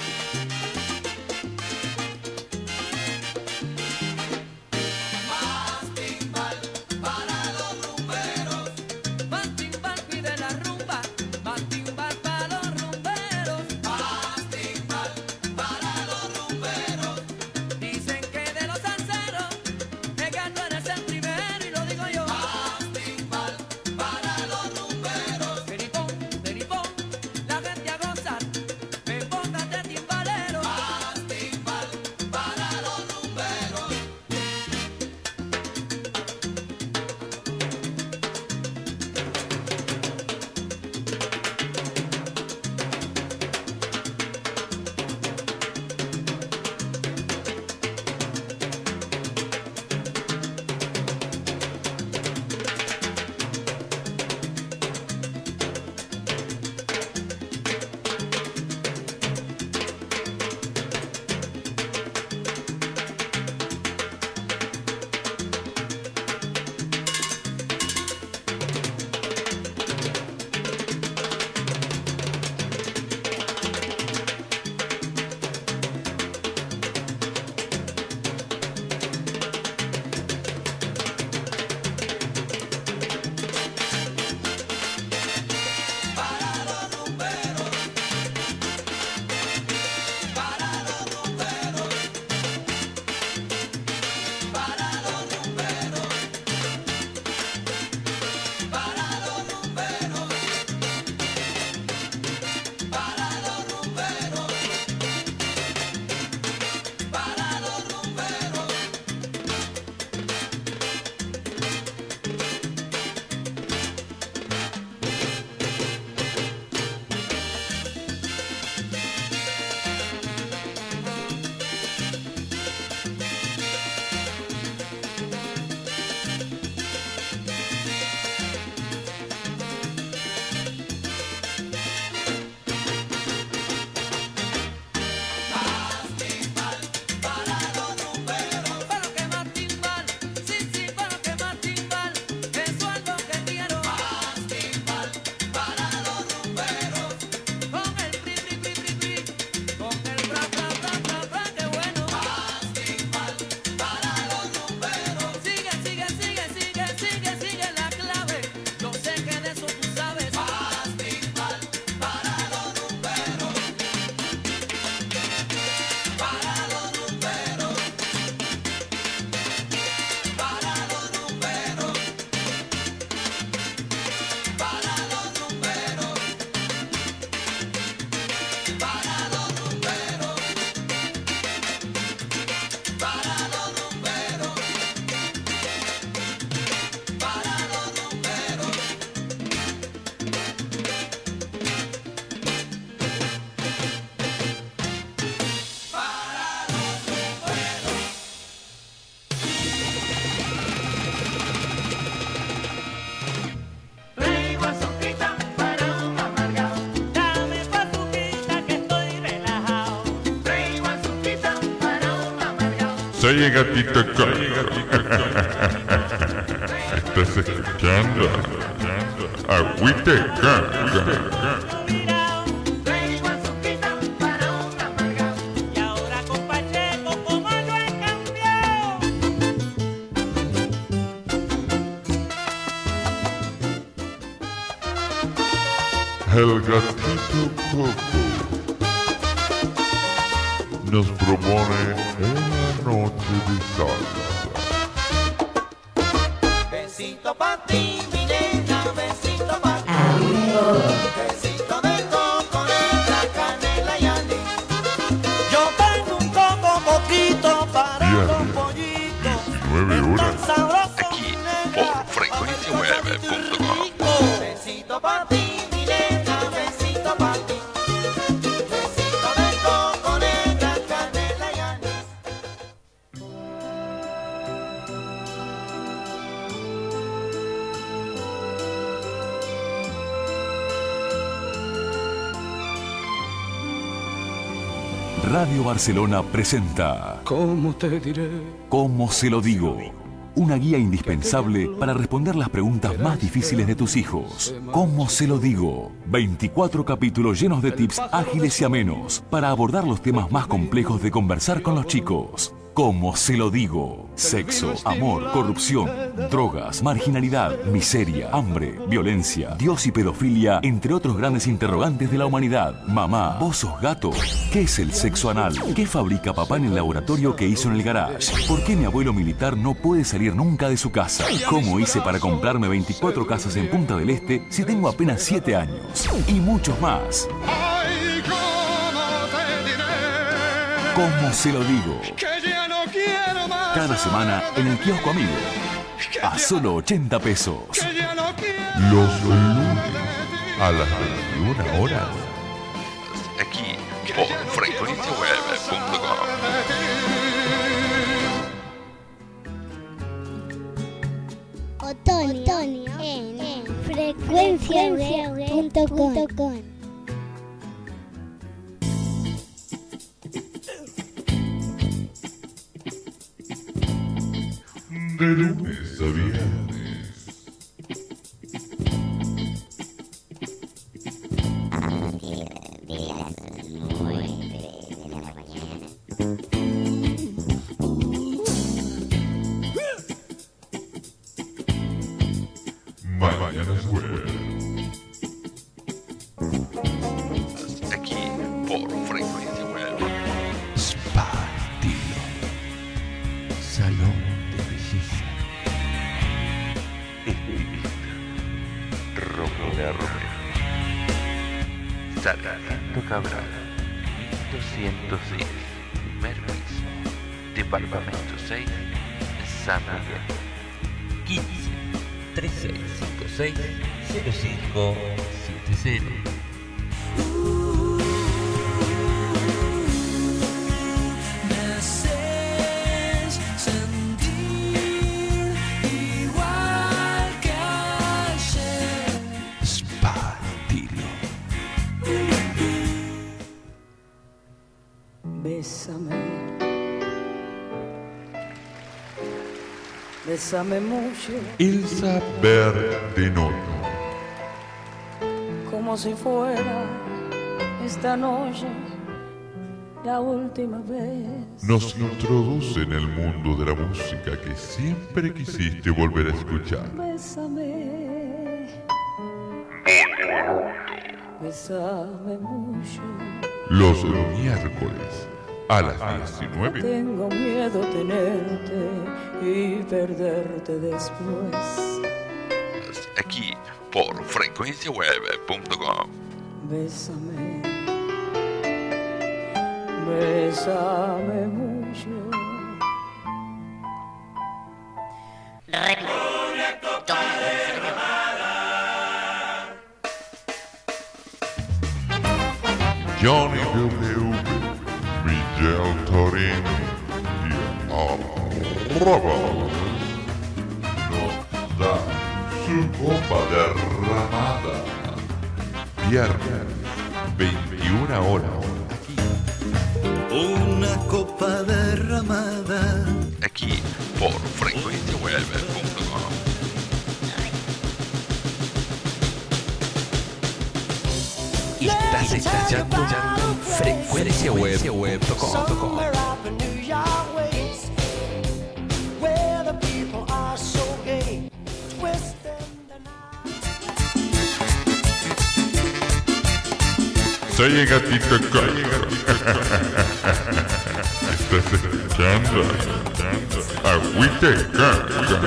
Más timbal para los rumberos. Más timbal pide la rumba. Más timbal para los rumberos. Más timbal para los rumberos. Dicen que de los salseros el gato eres el primero y lo digo yo. Más timbal para los rumberos. Peripón, la gente a gozar. Me pongan de timbalero. Más timbal para los rumberos. Para los rumberos. Para los rumberos. Para los rumberos. Para los rumberos. Para los rumberos. Para los rumberos. Más timbal para los rumberos. Para que más timbal, sí, para que más timbal. Eso es lo que quiero. Más timbal para los rumberos. Con el pri, con el bra, qué bueno. Más timbal para los rumberos. Sigue la clave. Yo sé que de eso tú sabes. Más timbal para los rumberos. Para los rumberos. Para los rumberos. Para los rumberos. Para los rumberos. Para los rumberos. Para los rumberos. Traigo azuquita para un amargado. Dame tu azuquita que estoy relajado. Traigo azuquita para un amargado. Soy gatito Congo. Estás escuchando Agüite Gang. Traigo azuquita para un amargado. Y ahora con Pacheco como lo he cambiado. El gatito Coco nos propone una noche de salsa. Besito pa' ti, mi nena, besito pa' ti. Besito de coco, negra, canela y anís. Yo tengo un coco coquito para los pollitos. 19 horas. Tan sabroso, Aquí mi negra, por frecuenciaweb.com. besito pa' ti, mi nena, besito pa' ti. Besito de coco, negra, canela y anís. Radio Barcelona presenta ¿Cómo te diré? ¿Cómo se lo digo? Una guía indispensable para responder las preguntas más difíciles de tus hijos. ¿Cómo se lo digo? 24 capítulos llenos de tips ágiles y amenos para abordar los temas más complejos de conversar con los chicos. ¿Cómo se lo digo? Sexo, amor, corrupción, drogas, marginalidad, miseria, hambre, violencia, Dios y pedofilia, entre otros grandes interrogantes de la humanidad. Mamá, ¿vos sos gato? ¿Qué es el sexo anal? ¿Qué fabrica papá en el laboratorio que hizo en el garage? ¿Por qué mi abuelo militar no puede salir nunca de su casa? ¿Cómo hice para comprarme 24 casas en Punta del Este si tengo apenas 7 años? Y muchos más. Ay, ¿cómo te diré? ¿Cómo se lo digo? Que ya no quiero más. Cada semana en el kiosco amigo. A solo 80 pesos. Que ya no quiero. Los lunes a las 21 horas. Aquí por frecuenciaweb.com. Otoño en frecuenciaweb.com. De lunes a viernes. Mañanas Web. Aquí por Frecuencia Web. Spa Estilo. Salón de belleza. Romina Romero. Sargento Cabral. 1210. Primer piso. Departamento 6. San Miguel. 15 3656 0570. Me haces sentir igual que ayer. Spa Estilo. Bésame. Bésame mucho, Elsa Bertinotti. como si fuera esta noche la última vez. Nos introduce en el mundo de la música que siempre quisiste volver a escuchar. Bésame. Bésame mucho. Los miércoles a las 19. Tengo miedo tenerte y perderte después. Aquí por frecuenciaweb.com. Bésame. Bésame mucho. Johnny W, Miguel Torino y Arrabal nos da su copa derramada. Viernes, 21 horas. Una copa derramada. Aquí por frecuenciaweb.com. Estás escuchando frecuenciaweb.com. Somewhere up in New York ways, where the people are so gay, twisting the Soy el gatito Coco. Estás escuchando Agüita y Coco.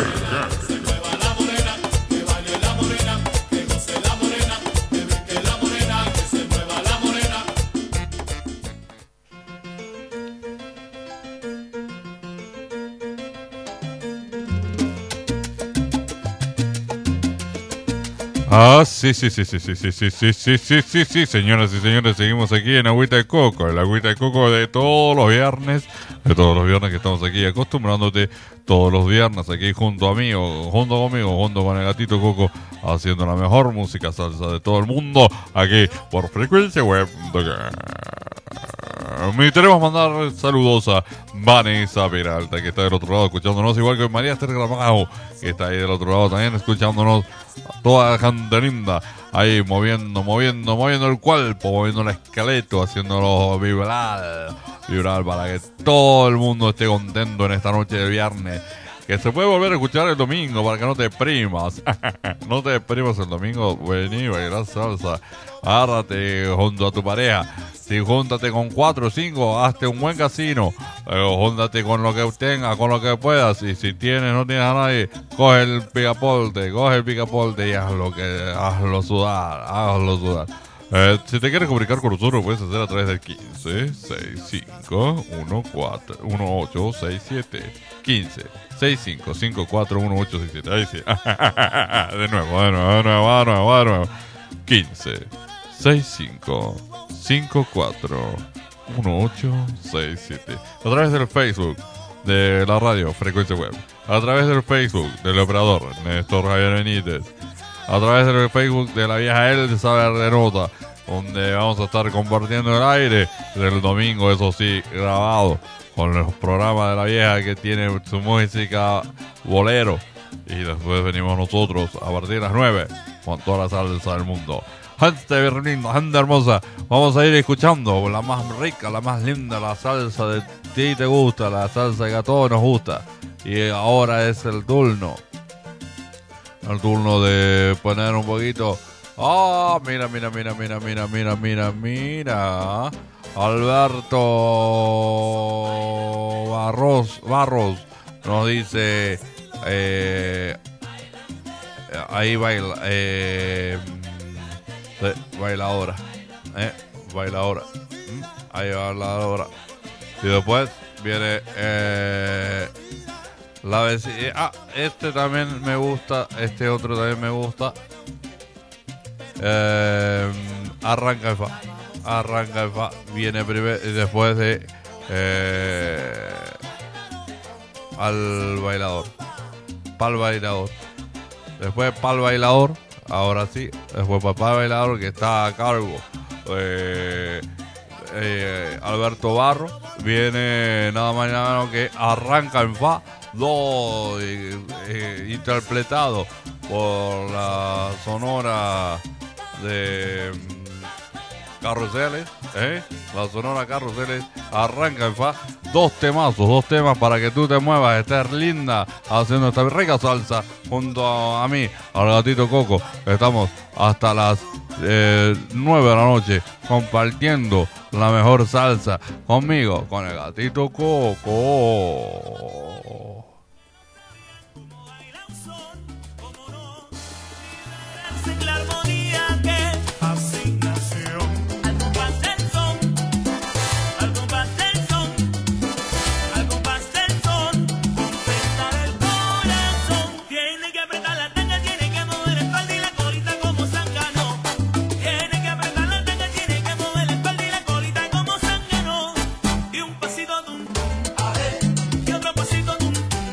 Ah, sí, señoras y señores, seguimos aquí en Agüita de Coco, el Agüita de Coco de todos los viernes que estamos aquí acostumbrándote todos los viernes aquí junto conmigo, junto con el gatito Coco, haciendo la mejor música salsa de todo el mundo, aquí por Frecuencia Web. Queremos mandar saludos a Vanessa Peralta, que está del otro lado escuchándonos, igual que María Esther Gramajo, que está ahí del otro lado también escuchándonos. Toda la gente linda ahí moviendo el cuerpo, moviendo el esqueleto, haciéndolo vibrar para que todo el mundo esté contento en esta noche de viernes. Que se puede volver a escuchar el domingo para que no te deprimas. No te deprimas el domingo. Vení, bailar salsa. Agárrate junto a tu pareja. Si júntate con 4 o 5, hazte un buen casino. Júntate con lo que tengas, con lo que puedas. Y si no tienes a nadie, coge el picaporte y hazlo sudar. Si te quieres comunicar con nosotros, puedes hacer a través del 15 65 18 67 15 65 54 18 67. Ahí sí. De nuevo. 15 65 54 18 67. A través del Facebook de la radio Frecuencia Web. A través del Facebook del operador Néstor Javier Benítez. A través del Facebook de la vieja Elsa Verdenota, donde vamos a estar compartiendo el aire del domingo, eso sí, grabado, con los programas de la vieja que tiene su música bolero. Y después venimos nosotros a partir de las 9 con toda la salsa del mundo. Gente linda, gente hermosa, vamos a ir escuchando la más rica, la más linda, la salsa de ti te gusta, la salsa que a todos nos gusta. Y ahora es el turno de poner un poquito. Mira. Alberto Barros nos dice, ahí baila, bailadora, ahí bailadora. Y después viene la vecina. Este también me gusta, este otro también me gusta. Arranca el fa, viene primero, después de al bailador, pa'l bailador, después pa'l bailador, ahora sí, después pa'l bailador, que está a cargo Alberto Barro, viene nada más y nada menos que Arranca en fa, interpretado por la Sonora de Carruseles, la Sonora Carruseles, Arranca en fa, dos temas para que tú te muevas, estés linda haciendo esta rica salsa junto a mí, al gatito Coco. Estamos hasta las 9 de la noche compartiendo la mejor salsa conmigo, con el gatito Coco. La armonía que así nació. Al compás del son, al compás del son, al compás del son, contestar el corazón. Tiene que apretar la tanga, tiene que mover la espalda y la colita como zángano. Tiene que apretar la tanga, tiene que mover la espalda y la colita como zángano. Y un pasito tum tum, y otro pasito tum tum.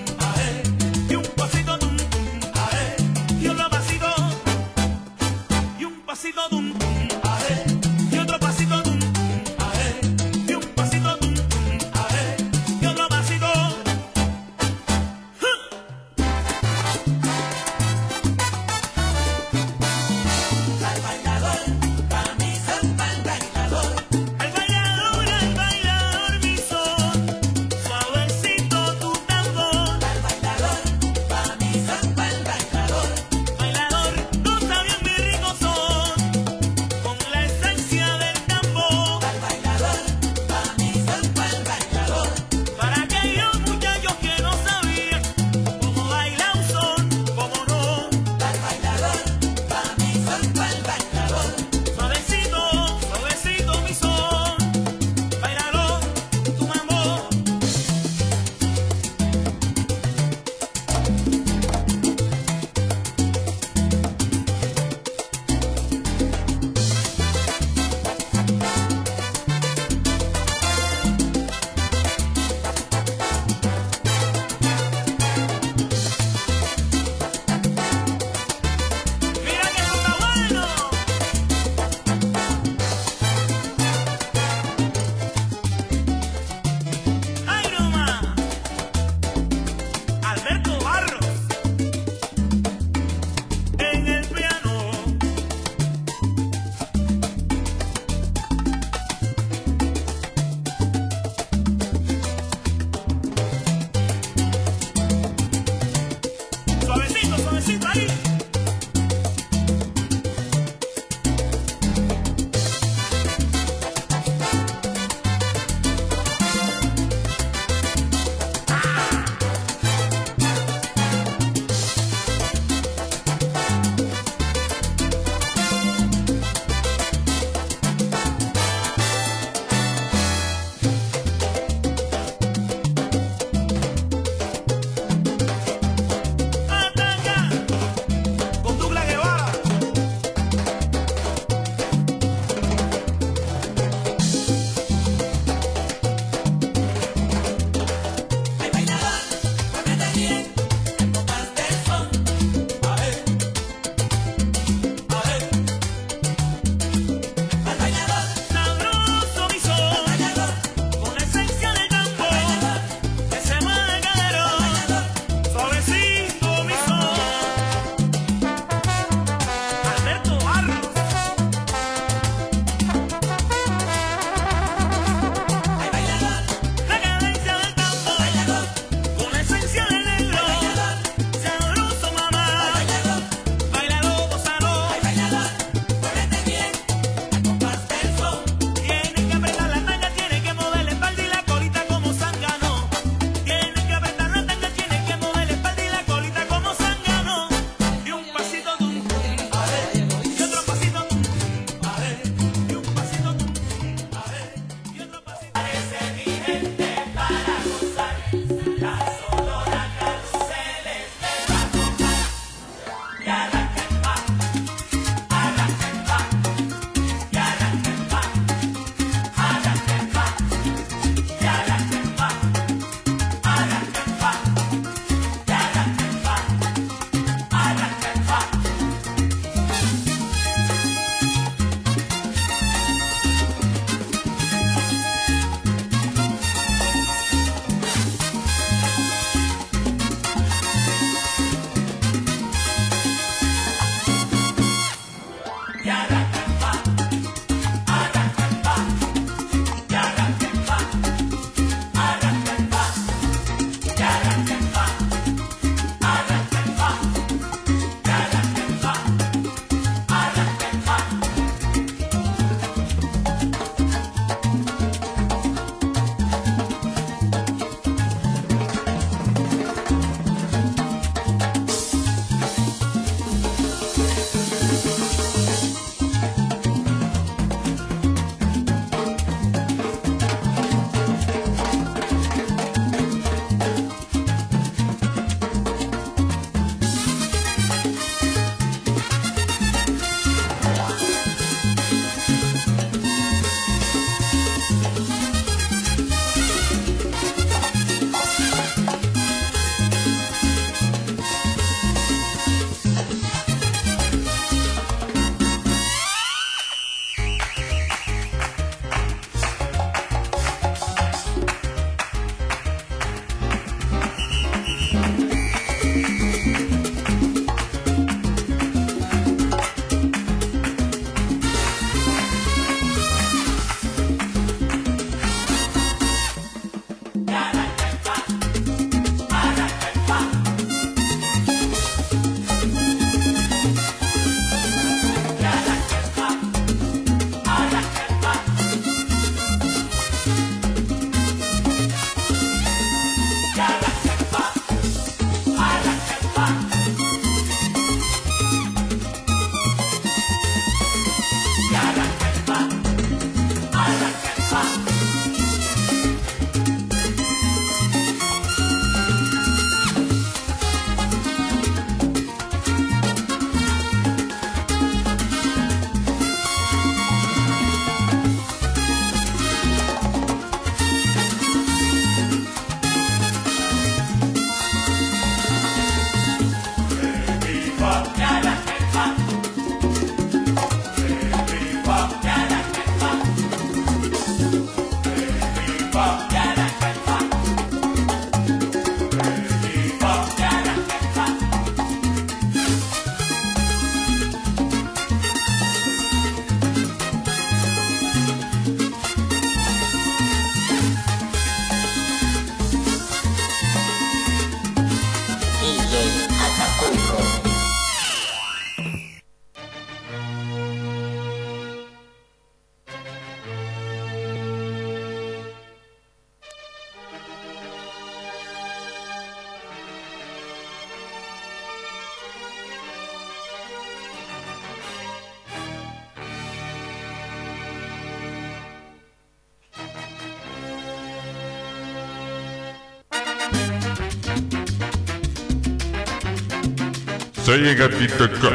soy el gatito Coco.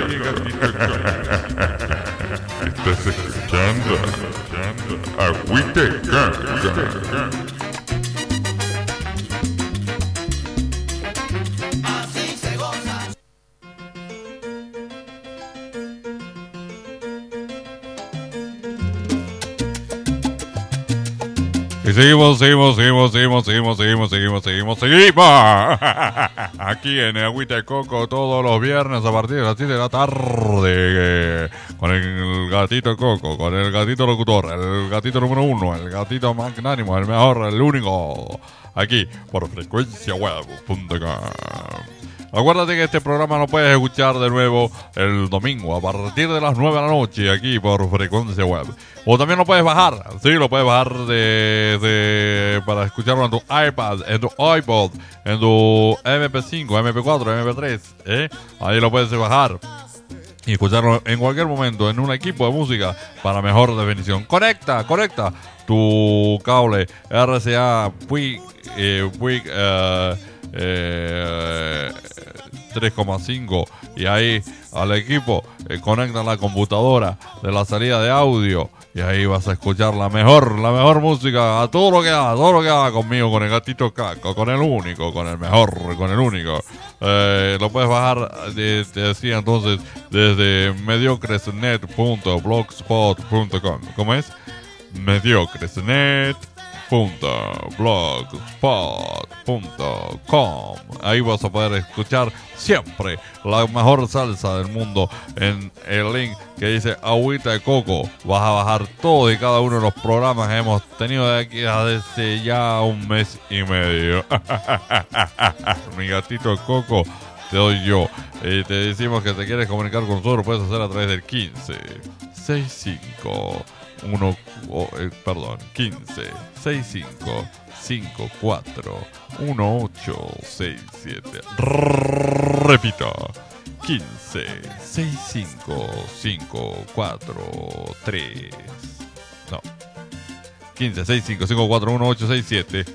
Estás escuchando Agüita Coco. Así se goza. Y seguimos. Aquí en Agüita de Coco todos los viernes a partir de las 7 de la tarde. Con el gatito Coco, con el gatito locutor, el gatito número 1, el gatito magnánimo, el mejor, el único. Aquí por frecuenciaweb.com. Acuérdate que este programa lo puedes escuchar de nuevo el domingo a partir de las 9 de la noche aquí por Frecuencia Web. O también lo puedes bajar, sí, lo puedes bajar para escucharlo en tu iPad, en tu iPod, en tu MP5, MP4, MP3, Ahí lo puedes bajar y escucharlo en cualquier momento en un equipo de música para mejor definición. Conecta tu cable RCA Puig 3,5 y ahí al equipo conecta la computadora de la salida de audio y ahí vas a escuchar la mejor música a todo lo que haga conmigo, con el gatito Caco, con el único, con el mejor, con el único. Lo puedes bajar, te decía entonces, desde mediocresnet.blogspot.com. ¿Cómo es? mediocresnet.blogspot.com. Ahí vas a poder escuchar siempre la mejor salsa del mundo en el link que dice Agüita de Coco. Vas a bajar todo y cada uno de los programas que hemos tenido de aquí desde ya un mes y medio. Mi gatito Coco te doy yo. Te decimos que te quieres comunicar con nosotros, puedes hacer a través del 15 65 65 54 1867. Repito, 15 65 543. No, 15 65 54 1867.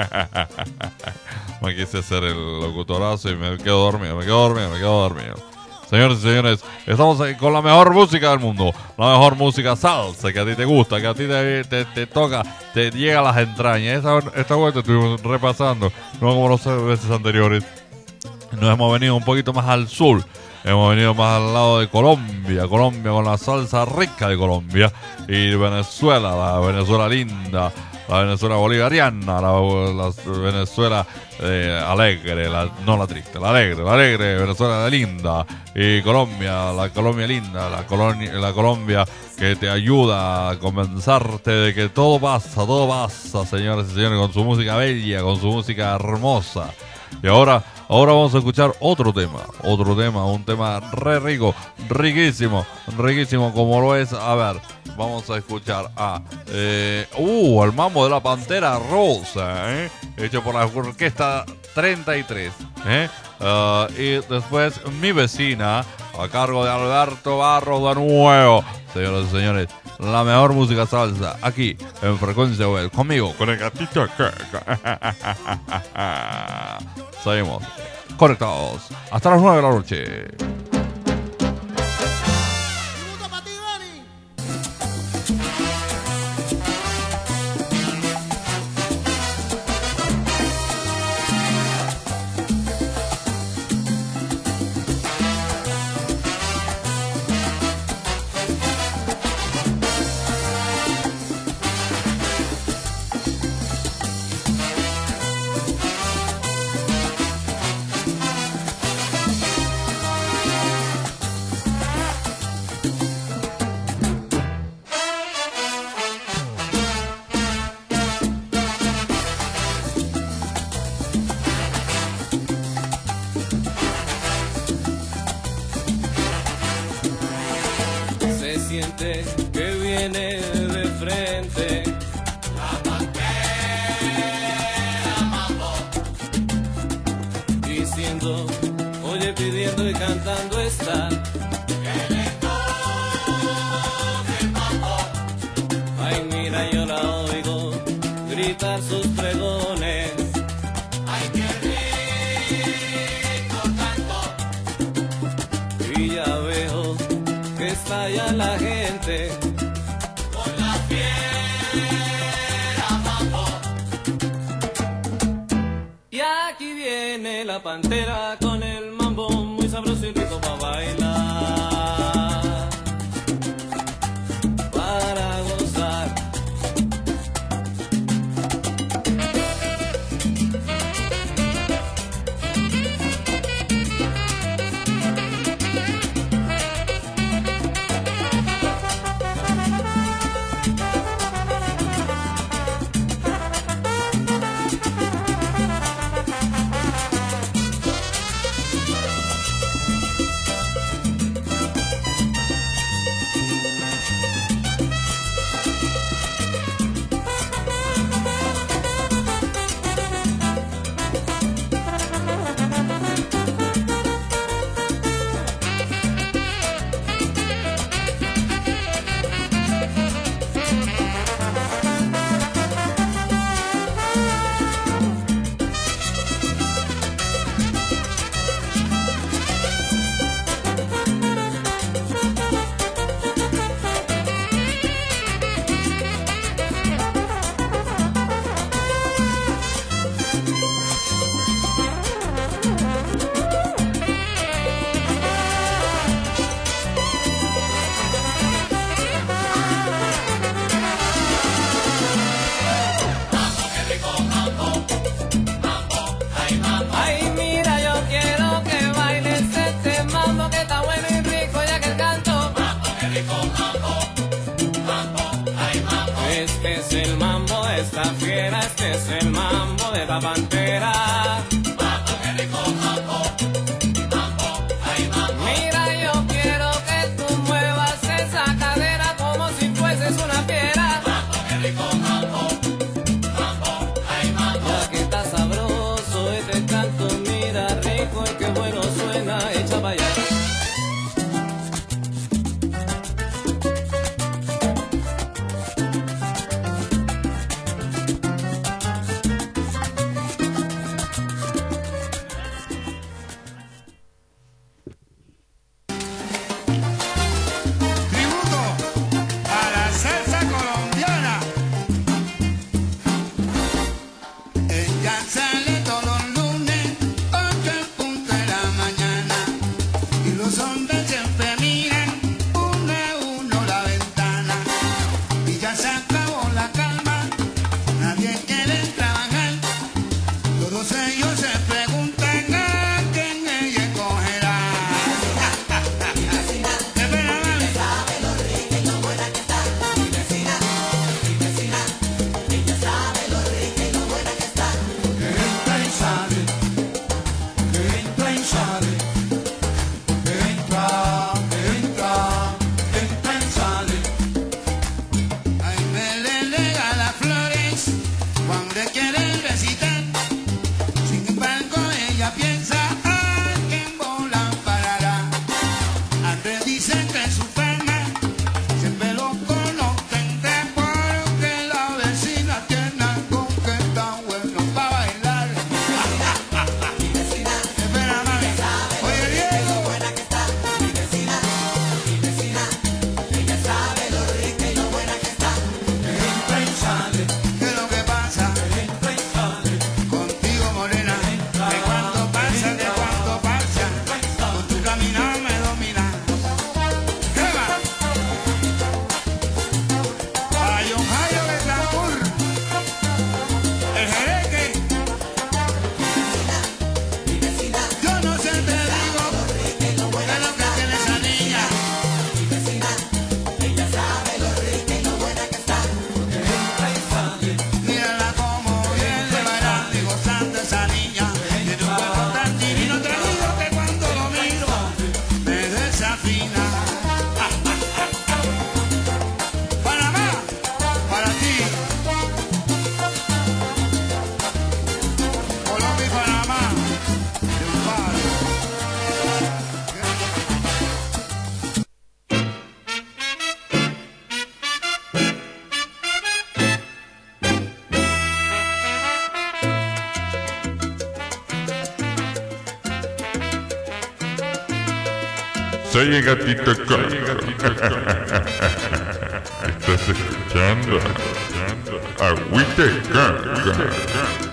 Me quise hacer el locutorazo y me quedo dormido. Señores y señores, estamos aquí con la mejor música del mundo, la mejor música salsa que a ti te gusta, que a ti te toca, te llega a las entrañas. Esta vuelta estuvimos repasando, no como las veces anteriores. Nos hemos venido un poquito más al sur, hemos venido más al lado de Colombia con la salsa rica de Colombia, y Venezuela, la Venezuela linda, la Venezuela bolivariana, la Venezuela alegre, no la triste, la alegre, Venezuela linda, y Colombia, la Colombia linda, la Colombia que te ayuda a convencerte de que todo pasa, señores y señores, con su música bella, con su música hermosa. Y ahora vamos a escuchar otro tema, un tema re rico, riquísimo, como lo es. A ver, vamos a escuchar el mambo de la Pantera Rosa, hecho por la orquesta 33, y después Mi Vecina, a cargo de Alberto Barros de nuevo. Señoras y señores, la mejor música salsa aquí en Frecuencia Web, conmigo, con el gatito. Seguimos conectados hasta las 9 de la noche. Que viene de frente la Pantera Mambo, diciendo, oye, pidiendo y cantando está que le toque el mambo. Ay, mira, yo la oigo gritar sus pregones. Ay, qué rico tanto. vaya la gente. Con la fiera mambo. Y aquí viene la pantera con el mambo muy sabroso y rico para bailar, para gozar. Ay, mira, yo quiero que bailes este mambo que está bueno y rico, ya que el canto. Mambo, qué rico, mambo, mambo, ay, mambo. Este es el mambo de esta fiera, este es el mambo de la pantera. Mambo, qué rico, mambo, mambo, ay, mambo. Mira, yo quiero que tú muevas esa cadera como si fueses una fiera. Mambo, qué rico, mambo, mambo, ay, mambo. Ya que está sabroso este canto, mira rico y qué bueno suena, echa para allá. Soy el gatito Coco. Estás escuchando Agüita Coco.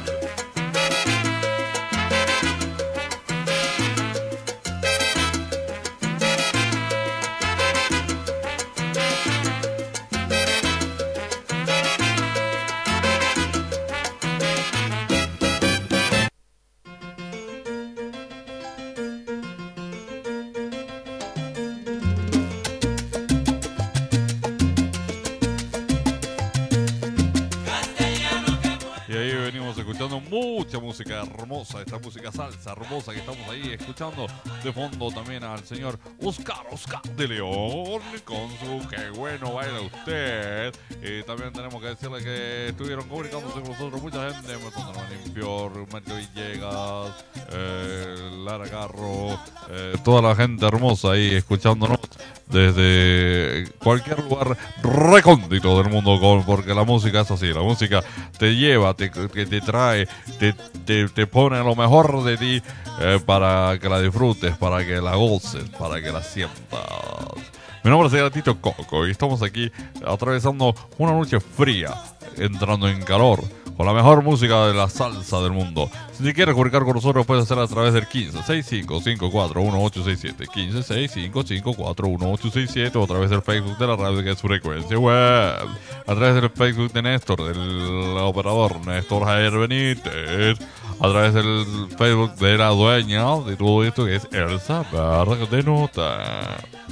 Mucha música hermosa, esta música salsa hermosa que estamos ahí escuchando de fondo también al señor Oscar de León con su Qué bueno baila usted. Y también tenemos que decirle que estuvieron comunicándose con nosotros mucha gente, Limpior, Mario Villegas, Lara Garro, toda la gente hermosa ahí escuchándonos desde cualquier lugar recóndito del mundo, porque la música es así, la música te lleva, te trae, te pone lo mejor de ti para que la disfrutes, para que la goces, para que la sientas. Mi nombre es el gatito Coco y estamos aquí atravesando una noche fría, entrando en calor, con la mejor música de la salsa del mundo. Si te quieres comunicar con nosotros, puedes hacerlo a través del 1565541867, 1565541867, o a través del Facebook de la radio, que es Frecuencia Web, a través del Facebook de Néstor, del operador Néstor Jair Benítez, a través del Facebook de la dueña de todo esto, que es Elsa Verga de Nota.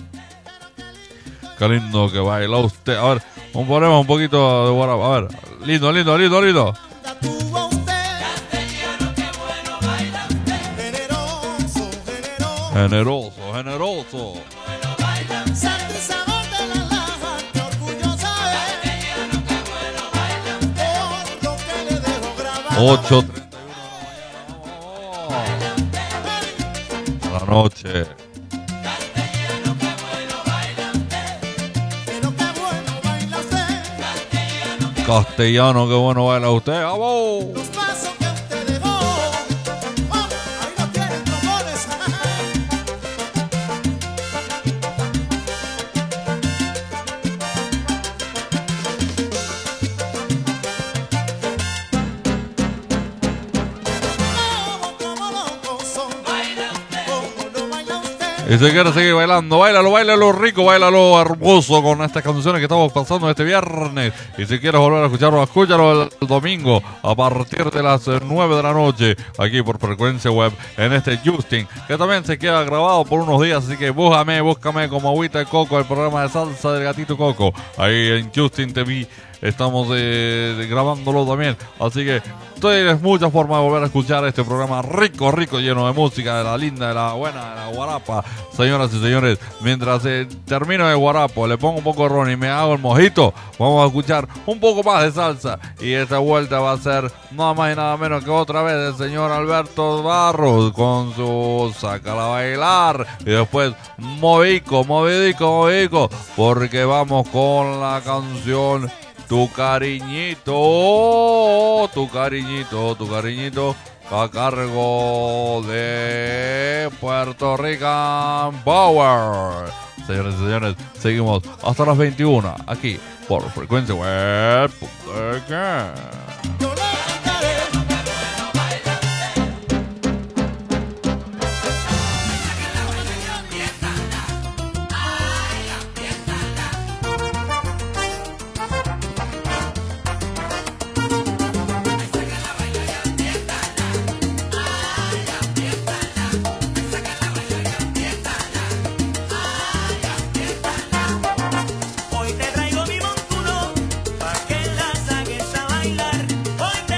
Qué lindo que baila usted. A ver, ponemos un poquito de guarapa. A ver, lindo. Generoso. Ocho 31 la noche. Castellano, qué bueno baila usted. ¡Vamos! Y si quieres seguir bailando, bailalo rico, bailalo hermoso con estas canciones que estamos pasando este viernes. Y si quieres volver a escucharlo, escúchalo el domingo a partir de las 9 de la noche, aquí por Frecuencia Web, en este Justin, que también se queda grabado por unos días. Así que búscame como Agüita de Coco, el programa de salsa del gatito Coco, ahí en Justin TV. Estamos grabándolo también. Así que tienes muchas formas de volver a escuchar este programa rico, lleno de música, de la linda, de la buena, de la guarapa. Señoras y señores, mientras termino de guarapo, le pongo un poco de ron y me hago el mojito, vamos a escuchar un poco más de salsa. Y esta vuelta va a ser nada más y nada menos que otra vez el señor Alberto Barros con su Sácala a Bailar. Y después movidico, porque vamos con la canción Tu cariñito, a cargo de Puerto Rican Power. Señores y señores, seguimos hasta las 21 aquí por Frecuencia Web. Hoy te traigo mi montuno pa' que la saques a bailar. Hoy te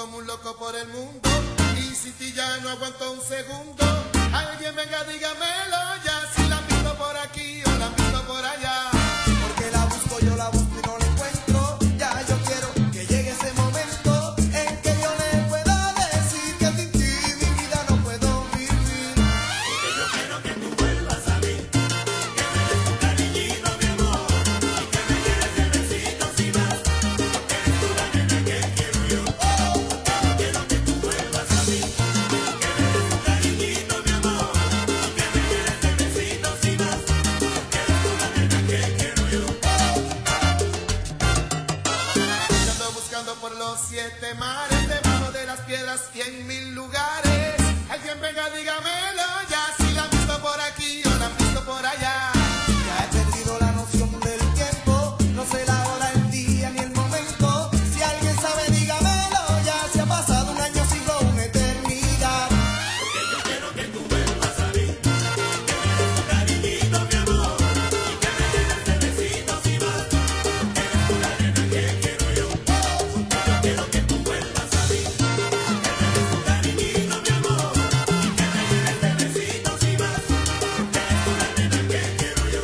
como un loco por el mundo. Y si ti ya no aguanto un segundo, alguien venga, dígamelo ya. Si la han visto por aquí o la han visto por allá. Porque la busco, yo la busco y no la encuentro. Ya yo quiero que llegue ese momento en que yo le pueda decir que sin ti mi vida no puedo vivir. Porque yo quiero que tú vuelvas a mí, que me des tu cariñito, mi amor, y que me lleves de besitos y más. Porque eres tú la nena que quiero yo. Yo quiero que tú vuelvas a mí, que me des tu cariñito, mi amor, y que me lleves de besitos y más. Porque eres tú la nena que quiero yo. Yo ando buscando por los 7 mares, debajo de las piedras y en 1000 lugares. Alguien venga, dígamelo ya, si la han visto por aquí o la han visto por allá. Ya he perdido la noción del tiempo, no sé la hora, el día ni el momento. Si alguien sabe, dígamelo ya, si ha pasado un año, siglo, una eternidad. Porque yo quiero que tú vuelvas a mí, que me des tu cariñito, mi amor, y que me lleves de besitos y más. Porque eres tú la nena que quiero yo. Yo quiero que tú vuelvas a mí, que me des tu cariñito, mi amor, y que me lleves de besitos y más. Porque eres tú la nena que quiero yo.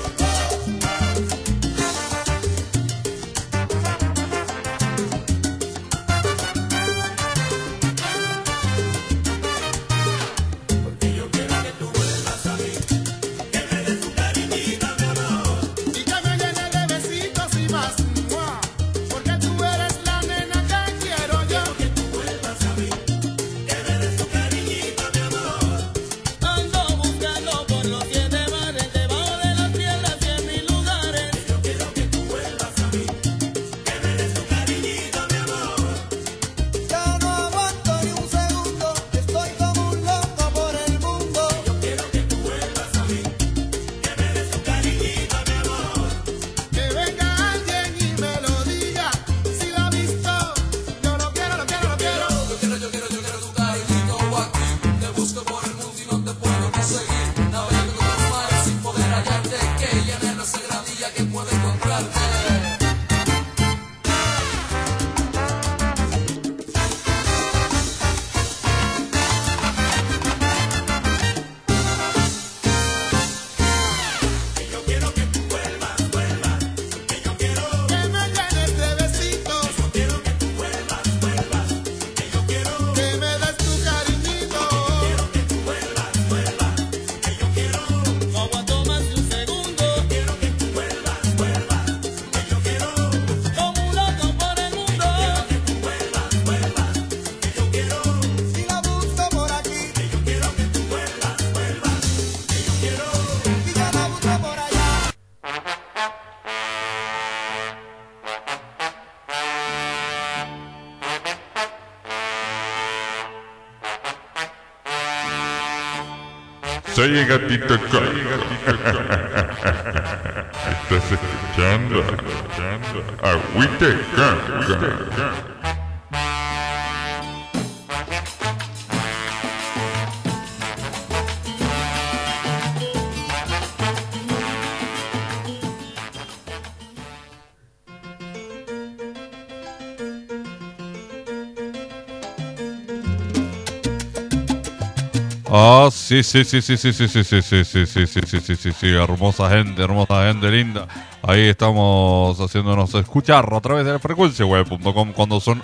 Porque yo quiero que tú vuelvas a mí, que me des tu cariñito, mi amor, y que me llenes de besitos y más. ¡Mua! Porque tú eres la nena que quiero yo. Quiero que tú vuelvas a mí, que me des tu cariñito, mi amor. Ando buscando por los 7 mares, debajo de las piedras y en 1000 lugares. Yo quiero que tú vuelvas a mí, que me des tu cariñito, mi amor. Ya no aguanto ni un segundo, estoy como un loco por el mundo. Yo quiero que tú vuelvas a mí, que me des tu cariñito, mi amor. Que venga alguien y me lo diga, si la ha visto, yo lo quiero, lo quiero, lo quiero. Yo quiero tu cariñito aquí. Te busco por el mundo y no te puedo conseguir. Navegando con los mares sin poder hallarte. Que ella nena esa granilla que puede encontrarte. Que yo quiero que tú vuelvas, vuelvas. Que yo quiero que me llenes de besitos. Que yo quiero que tú vuelvas, vuelvas. Que yo quiero que me des tu cariñito. Que yo quiero que tú vuelvas, vuelvas. Que yo quiero No aguanto más de un segundo, quiero que tú vuelvas, vuelvas. Que yo quiero como un loco por el mundo. que tú vuelvas, vuelvas. Que yo quiero si la busco por aquí. Que yo quiero que tú vuelvas, vuelvas. Que yo quiero si ya la busco por allá. Soy Gatito Con. Estás escuchando Agüite Con. Ah, sí, hermosa gente linda. Ahí estamos haciéndonos escuchar a través de la frecuenciaweb.com cuando son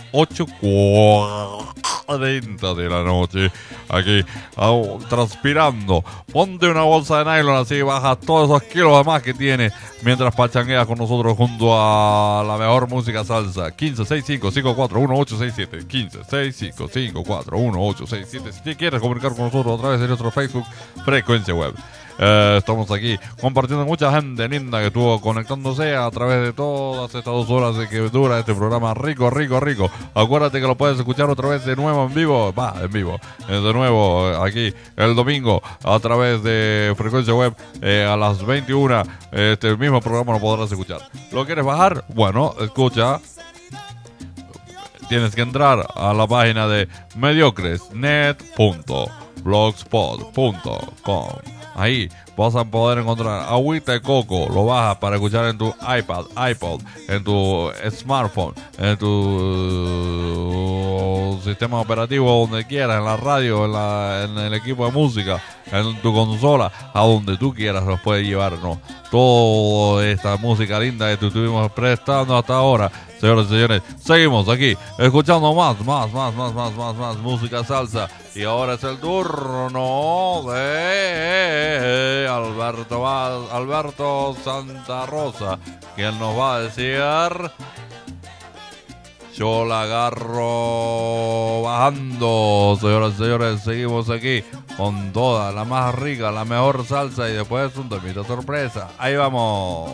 8:40 de la noche. Aquí, transpirando. Ponte una bolsa de nylon así, baja todos esos kilos de más que tiene mientras pachangueas con nosotros junto a la mejor música salsa. 1565541867. 1565541867. Si quieres comunicar con nosotros a través de nuestro Facebook, Frecuencia Web. Estamos aquí compartiendo mucha gente linda que estuvo conectándose a través de todas estas 2 horas de que dura este programa rico. Acuérdate que lo puedes escuchar otra vez de nuevo en vivo, de nuevo aquí el domingo a través de Frecuencia Web a las 21. Este mismo programa lo podrás escuchar. ¿Lo quieres bajar? Bueno, escucha. Tienes que entrar a la página de mediocresnet.blogspot.com. Ahí vas a poder encontrar Agüita de Coco. Lo bajas para escuchar en tu iPad, iPod, en tu smartphone, en tu tu sistema operativo, donde quieras, en la radio, en el equipo de música, en tu consola, a donde tú quieras los puedes llevar, ¿no? Toda esta música linda que te estuvimos prestando hasta ahora. Señores y señores, seguimos aquí escuchando más música salsa. Y ahora es el turno de Alberto Santa Rosa, quien nos va a decir: yo la agarro bajando. Señoras y señores, seguimos aquí con toda la más rica, la mejor salsa, y después un temita sorpresa. Ahí vamos.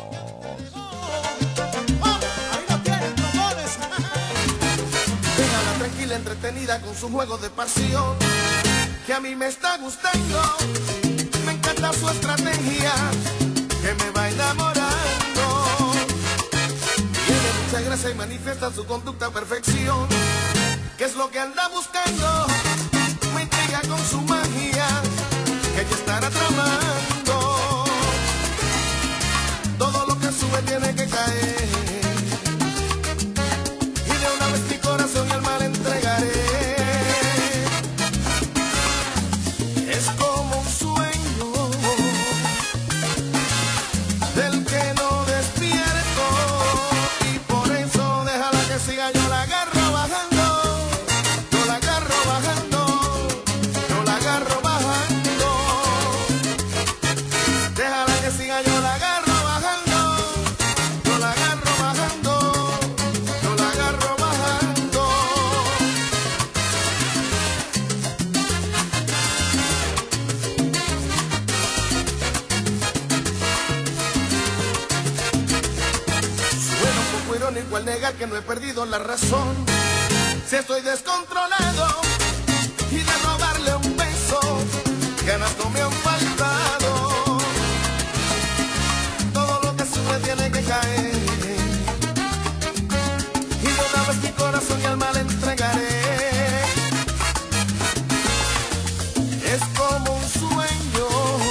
Déjala tranquila, entretenida con su juego de pasión, que a mí me está gustando. Me encanta su estrategia, que me va enamorando. Tiene mucha gracia y manifiesta su conducta a perfección. ¿Qué es lo que anda buscando? Me intriga con su magia, que ella estará tramando. Todo lo que sube tiene que caer. Y de una vez mi corazón y alma le entregaré. Es como un sueño del que no despierto, y por eso déjala que siga, yo la agarro bajando, yo la agarro bajando, yo la agarro bajando. Déjala que siga, yo la agarro bajando, yo la agarro bajando, yo la agarro bajando. Suena un poco irónico al negar que no he perdido la razón. Si estoy descontrolado y de robarle un beso, ganas no me han faltado. Todo lo que sube tiene que caer. Y de una vez mi corazón y alma le entregaré. Es como un sueño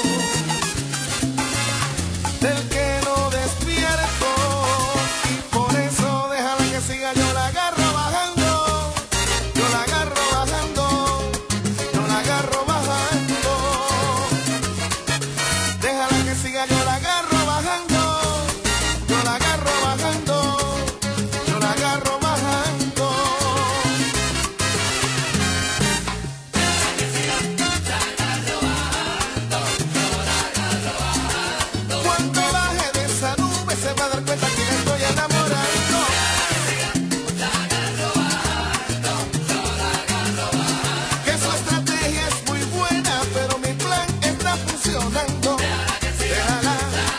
del que no despierto, y por eso déjala que siga, yo la agarro bajando, yo la agarro bajando, yo la agarro bajando. Déjala que siga, yo la agarro bajando, yo la agarro bajando, yo la agarro bajando. Cuando baje de esa nube se va a dar cuenta que la estoy enamorando. Que su estrategia es muy buena, pero mi plan está funcionando. Déjala.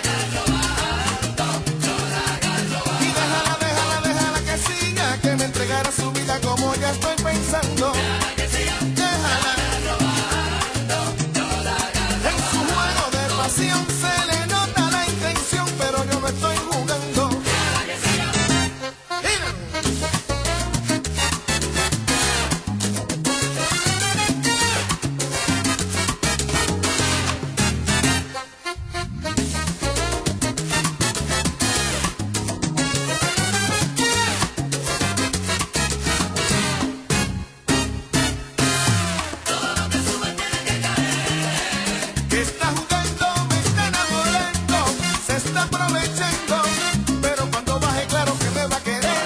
Y déjala que siga, que me entregará su vida como ya estoy pensando. Déjala. En su juego de pasión se le nota la intención, pero yo no estoy jugando. Que está jugando, me está enamorando, se está aprovechando, pero cuando baje claro que me va a querer.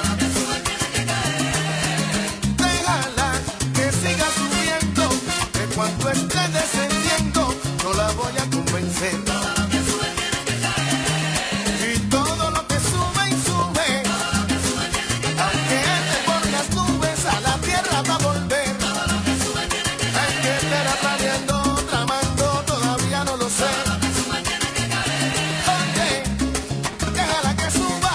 Déjala que siga subiendo, que cuando esté descendiendo no la voy a convencer. Y todo lo que sube y sube, aunque ande por las nubes, a la tierra va a volver. Hay que estar planeando, tramando, todavía no lo sé. Oye, déjala que suba.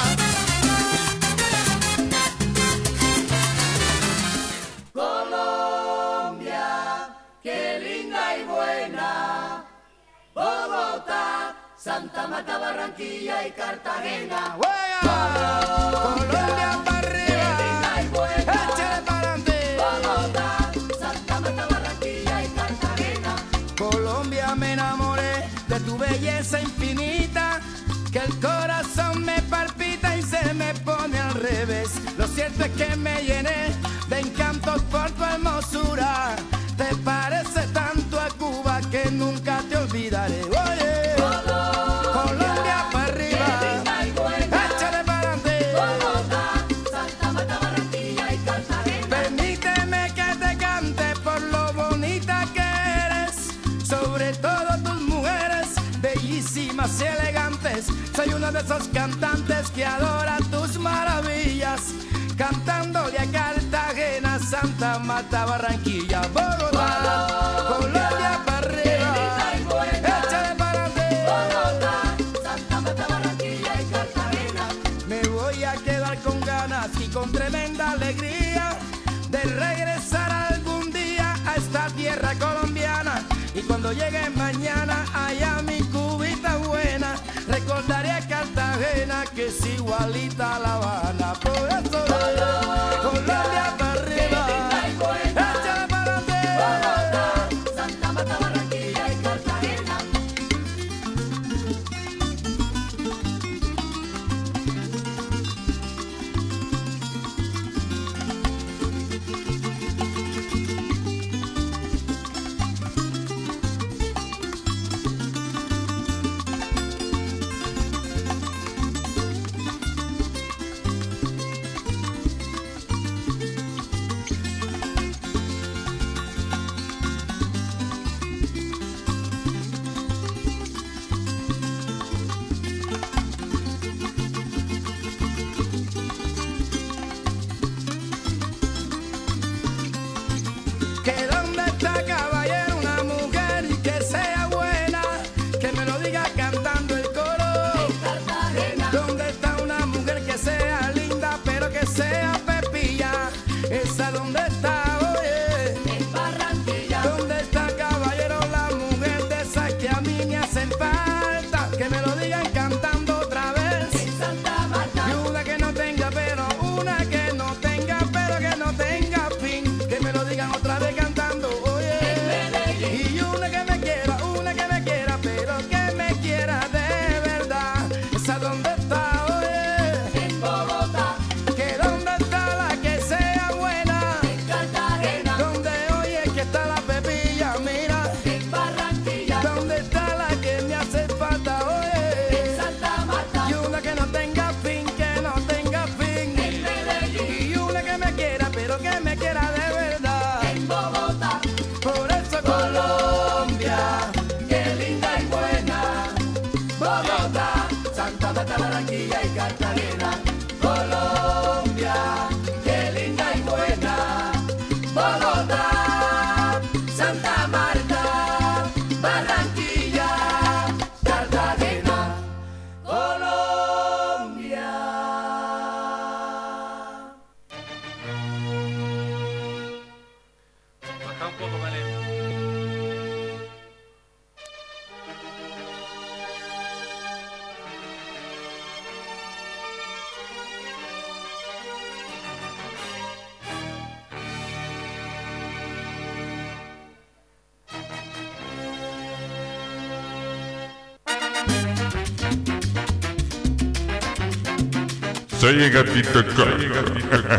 Colombia, qué linda y buena. Bogotá, Santa Marta, Barranquilla y Cartagena. Colombia para arriba, qué linda y buena. Échale para adelante. Bogotá, Santa Marta, Barranquilla y Cartagena. Colombia, me enamoré de tu belleza infinita, que el corazón me palpita y se me pone al revés. Lo cierto es que me llené de encanto respeto por tu hermosura. Te parece tanto a Cuba que nunca te olvidaré. Oye, Colombia para arriba, échale para adelante. Bogotá, Santa Marta, Barranquilla y Cartagena. Permíteme que te cante por lo bonita que eres, sobre todo tus mujeres, bellísimas y elegantes. Soy uno de esos cantantes que adora tus maravillas, cantándole a Cartagena, Santa Marta, Barranquilla, Bogotá, Colombia para arriba, échale para adelante. Bogotá, Santa Marta, Barranquilla y Cartagena. Me voy a quedar con ganas y con tremenda alegría de regresar algún día a esta tierra colombiana. Y cuando llegue mañana allá a mi Cubita buena, recordaré a Cartagena que es igualita a La Habana. Por eso Colombia para arriba, échale para adelante. Bogotá, Santa Marta, Barranquilla y Cartagena. Que dónde está, caballero, una mujer y que sea buena, que me lo diga cantando el coro. ¿Dónde está una mujer que sea linda pero que sea pepilla? Esa dónde está, oye. En Barranquilla. ¿Dónde está, caballero, la mujer de esas que a mí me hacen falta? Que me lo digan cantando otra vez. En Santa Marta. Y una que no tenga pero, una que no tenga pero que no tenga fin. Que me lo digan otra vez cantando, oye. Y una que me quiera pero que me quiera de verdad. Esa dónde está, oye. En Bogotá. Que dónde está la que sea buena. En Cartagena. Donde oye que está la pepilla, mira. En Barranquilla. ¿Dónde está la que me hace falta, oye? En Santa Marta. Y una que no tenga fin, que no tenga fin. En Medellín. Y una que me quiera, pero que me quiera de verdad. En Bogotá. Por eso Colombia, qué linda y buena. Bogotá, Santa Marta, Barranquilla y Cartagena. Colombia, qué linda y buena. Bogotá, Santa Marta, Barranquilla, Cartagena. Colombia. Baja un poco, Malena. Soy el gatito Coco.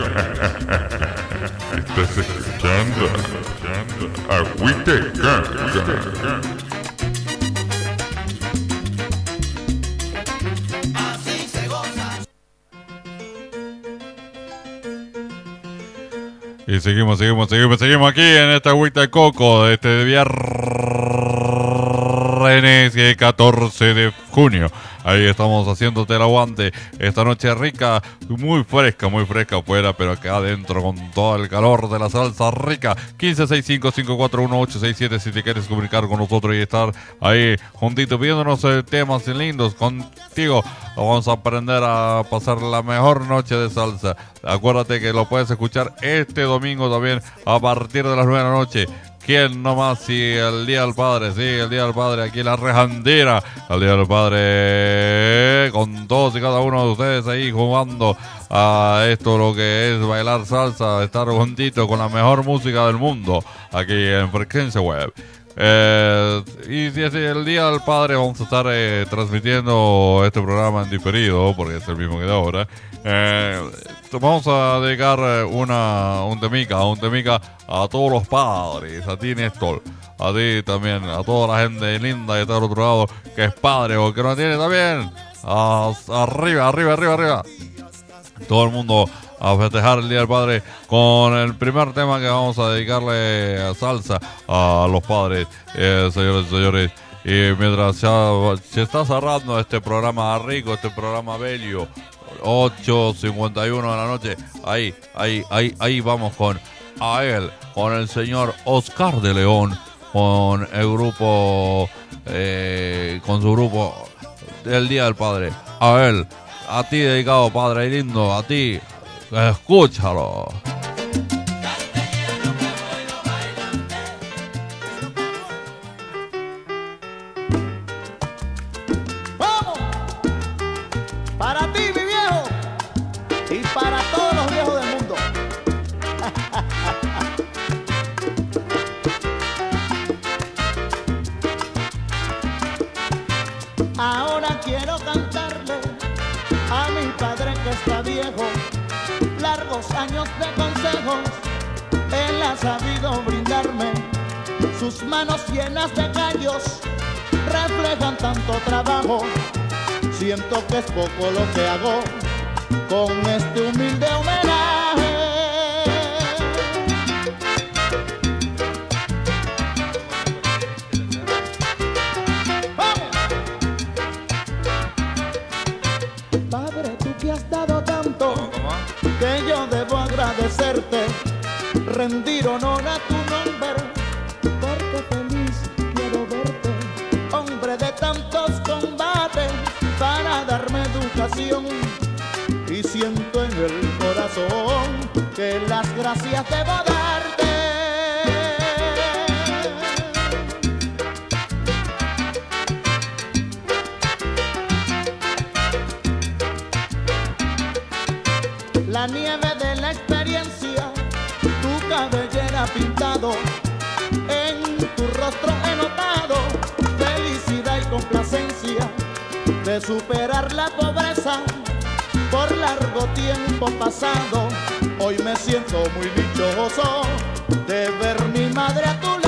Estás escuchando Agüite Coco. Así se goza. Y seguimos aquí en esta agüita de coco de este viernes 14 de junio. Ahí estamos haciéndote el aguante. Esta noche rica, muy fresca afuera, pero acá adentro con todo el calor de la salsa rica. 1565-541-867 si te quieres comunicar con nosotros y estar ahí juntitos viéndonos temas lindos contigo. Vamos a aprender a pasar la mejor noche de salsa. Acuérdate que lo puedes escuchar este domingo también a partir de las 9 de la noche. ¿Quién nomás? Si el Día del Padre, sí, el Día del Padre aquí en la Rejandira, el Día del Padre, con todos y cada uno de ustedes ahí jugando a esto, lo que es bailar salsa, estar juntito con la mejor música del mundo, aquí en Frecuencia Web. Y desde el Día del Padre vamos a estar transmitiendo este programa en diferido, porque es el mismo que de ahora. Vamos a dedicar un temica a todos los padres, a ti Néstor, a ti también, a toda la gente linda que está al otro lado, que es padre o que no tiene también. Arriba. Todo el mundo a festejar el Día del Padre con el primer tema que vamos a dedicarle a salsa a los padres, señores y señores. Y mientras se está cerrando este programa rico, este programa bello, 8:51 de la noche, ahí vamos con el señor Oscar de León, con el grupo, con su grupo del Día del Padre. A ti dedicado, padre lindo, a ti, escúchalo. ¡Vamos! Para ti, mi viejo, y para todos los viejos del mundo. Ahora quiero cantarle a mi padre que está viejo, largos años de consejos, él ha sabido brindarme. Sus manos llenas de callos reflejan tanto trabajo. Siento que es poco lo que hago con este humilde homenaje. Padre, tú que has dado tanto, que yo debo agradecerte, rendir honor a tu nombre, porque feliz quiero verte, hombre de tantos combates, para darme educación, y siento en el corazón que las gracias debo darte. La nieve de la experiencia, tu cabellera pintado, en tu rostro he notado felicidad y complacencia de superar la pobreza por largo tiempo pasado. Hoy me siento muy dichoso de ver mi madre a tu lado.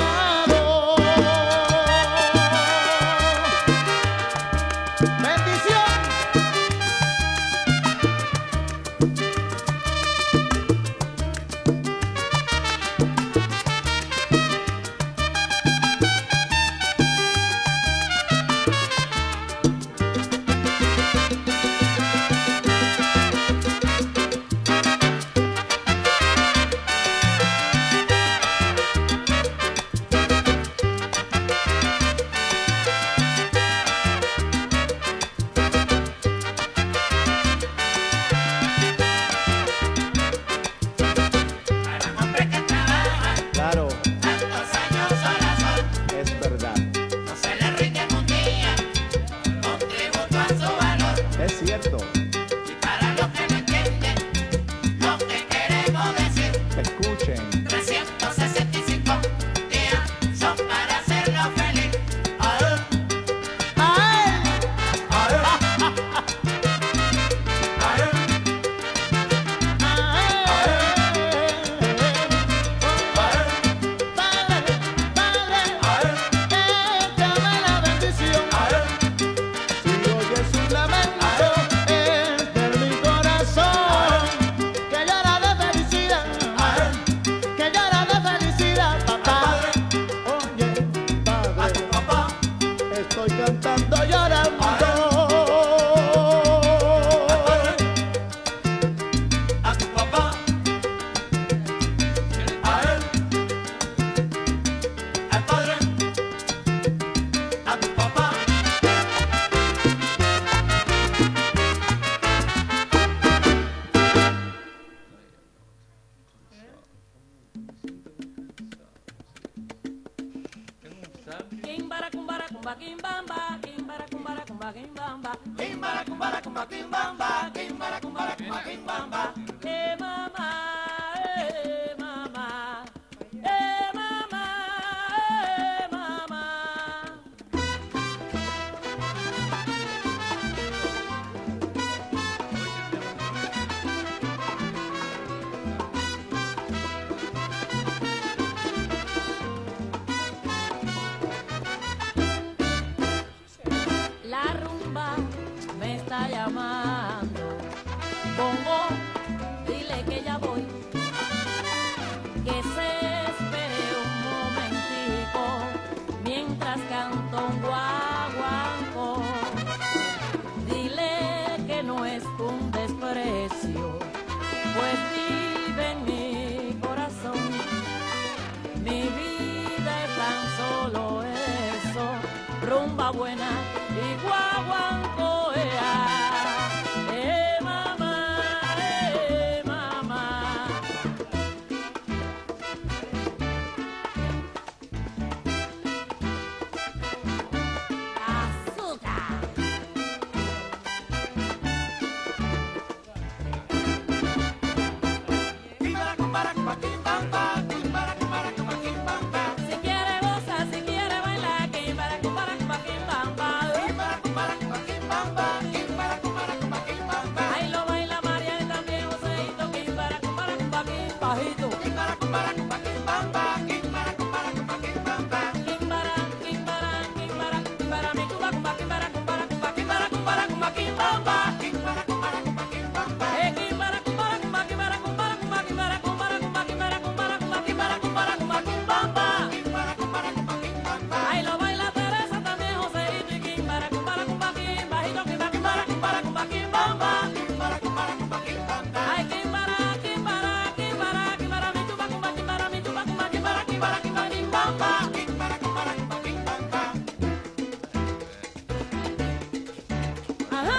buena y guaguancoea. Mamá, mamá. Azúcar. Si quiere gozar, si quiere bailar, quimbara, cumbara, cumba, quimbamba. Ahí lo baila María y también Joseito, quimbara, cumbara, cumba, quimbajito. Quimbara, quimbara, quimbara, quimbara, mi cuba, cumba, quimbara, cumbara, cumba, quimbara, cumbara, cumba, quimbamba. Quimbara, cumbara, cumba, quimbara, quimbara, cumbara, cumba, quimbara, cumbara, cumba, quimbara, cumbara, cumba, quimbara, cumbara, cumba, quimbamba. Ahí lo baila Teresa también Joseito y quimbara, cumbara, cumba, quimbajito, quimbara, quimbara, cumbara, cumba, quimbamba. Ay, quimbara, quimbara, quimbara, quimbara, mi chupa, cumba, quimbara, mi chupa, cumba, quimbara, quimbara, quimbara, quimbamba. Ajá.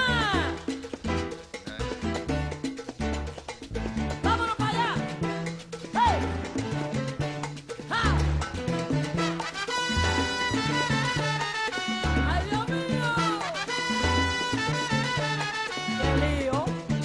Vámonos para allá. ¡Hey! ¡Ja! ¡Ay, Dios mío! ¡Qué lío!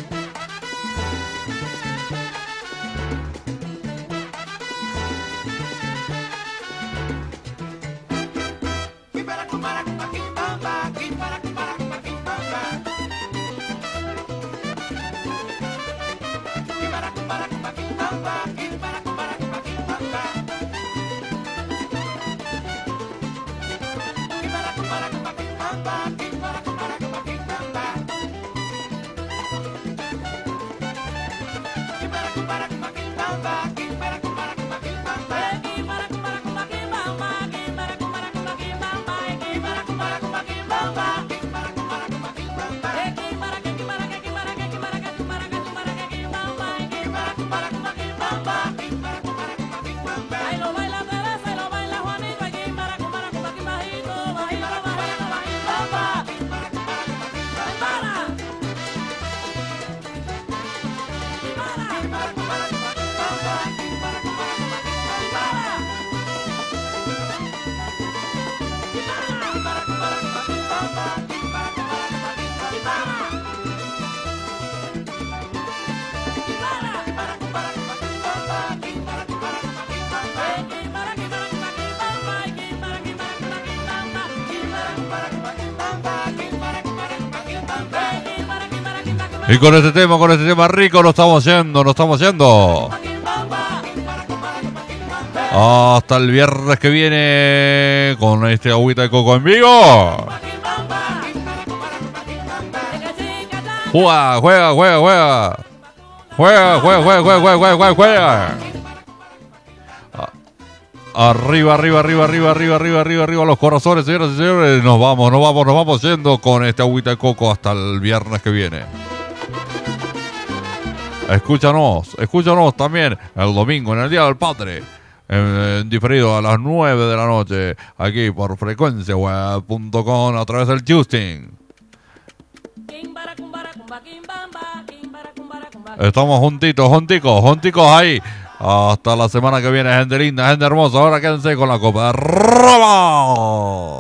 Ahí lo baila Teresa y lo baila Juanito, y quimbara, cumbara, cumba, quimbajito, bajito, bajito, bajito, bamba. Y con este tema rico nos estamos yendo. Hasta el viernes que viene con este agüita de coco en vivo. Juega. Arriba los corazones, señoras y señores. Nos vamos yendo con este agüita de coco hasta el viernes que viene. Escúchanos también el domingo en el Día del Padre, diferido a las 9 de la noche, aquí por frecuenciaweb.com a través del Justin. Estamos junticos ahí. Hasta la semana que viene, gente linda, gente hermosa. Ahora quédense con la copa de robo.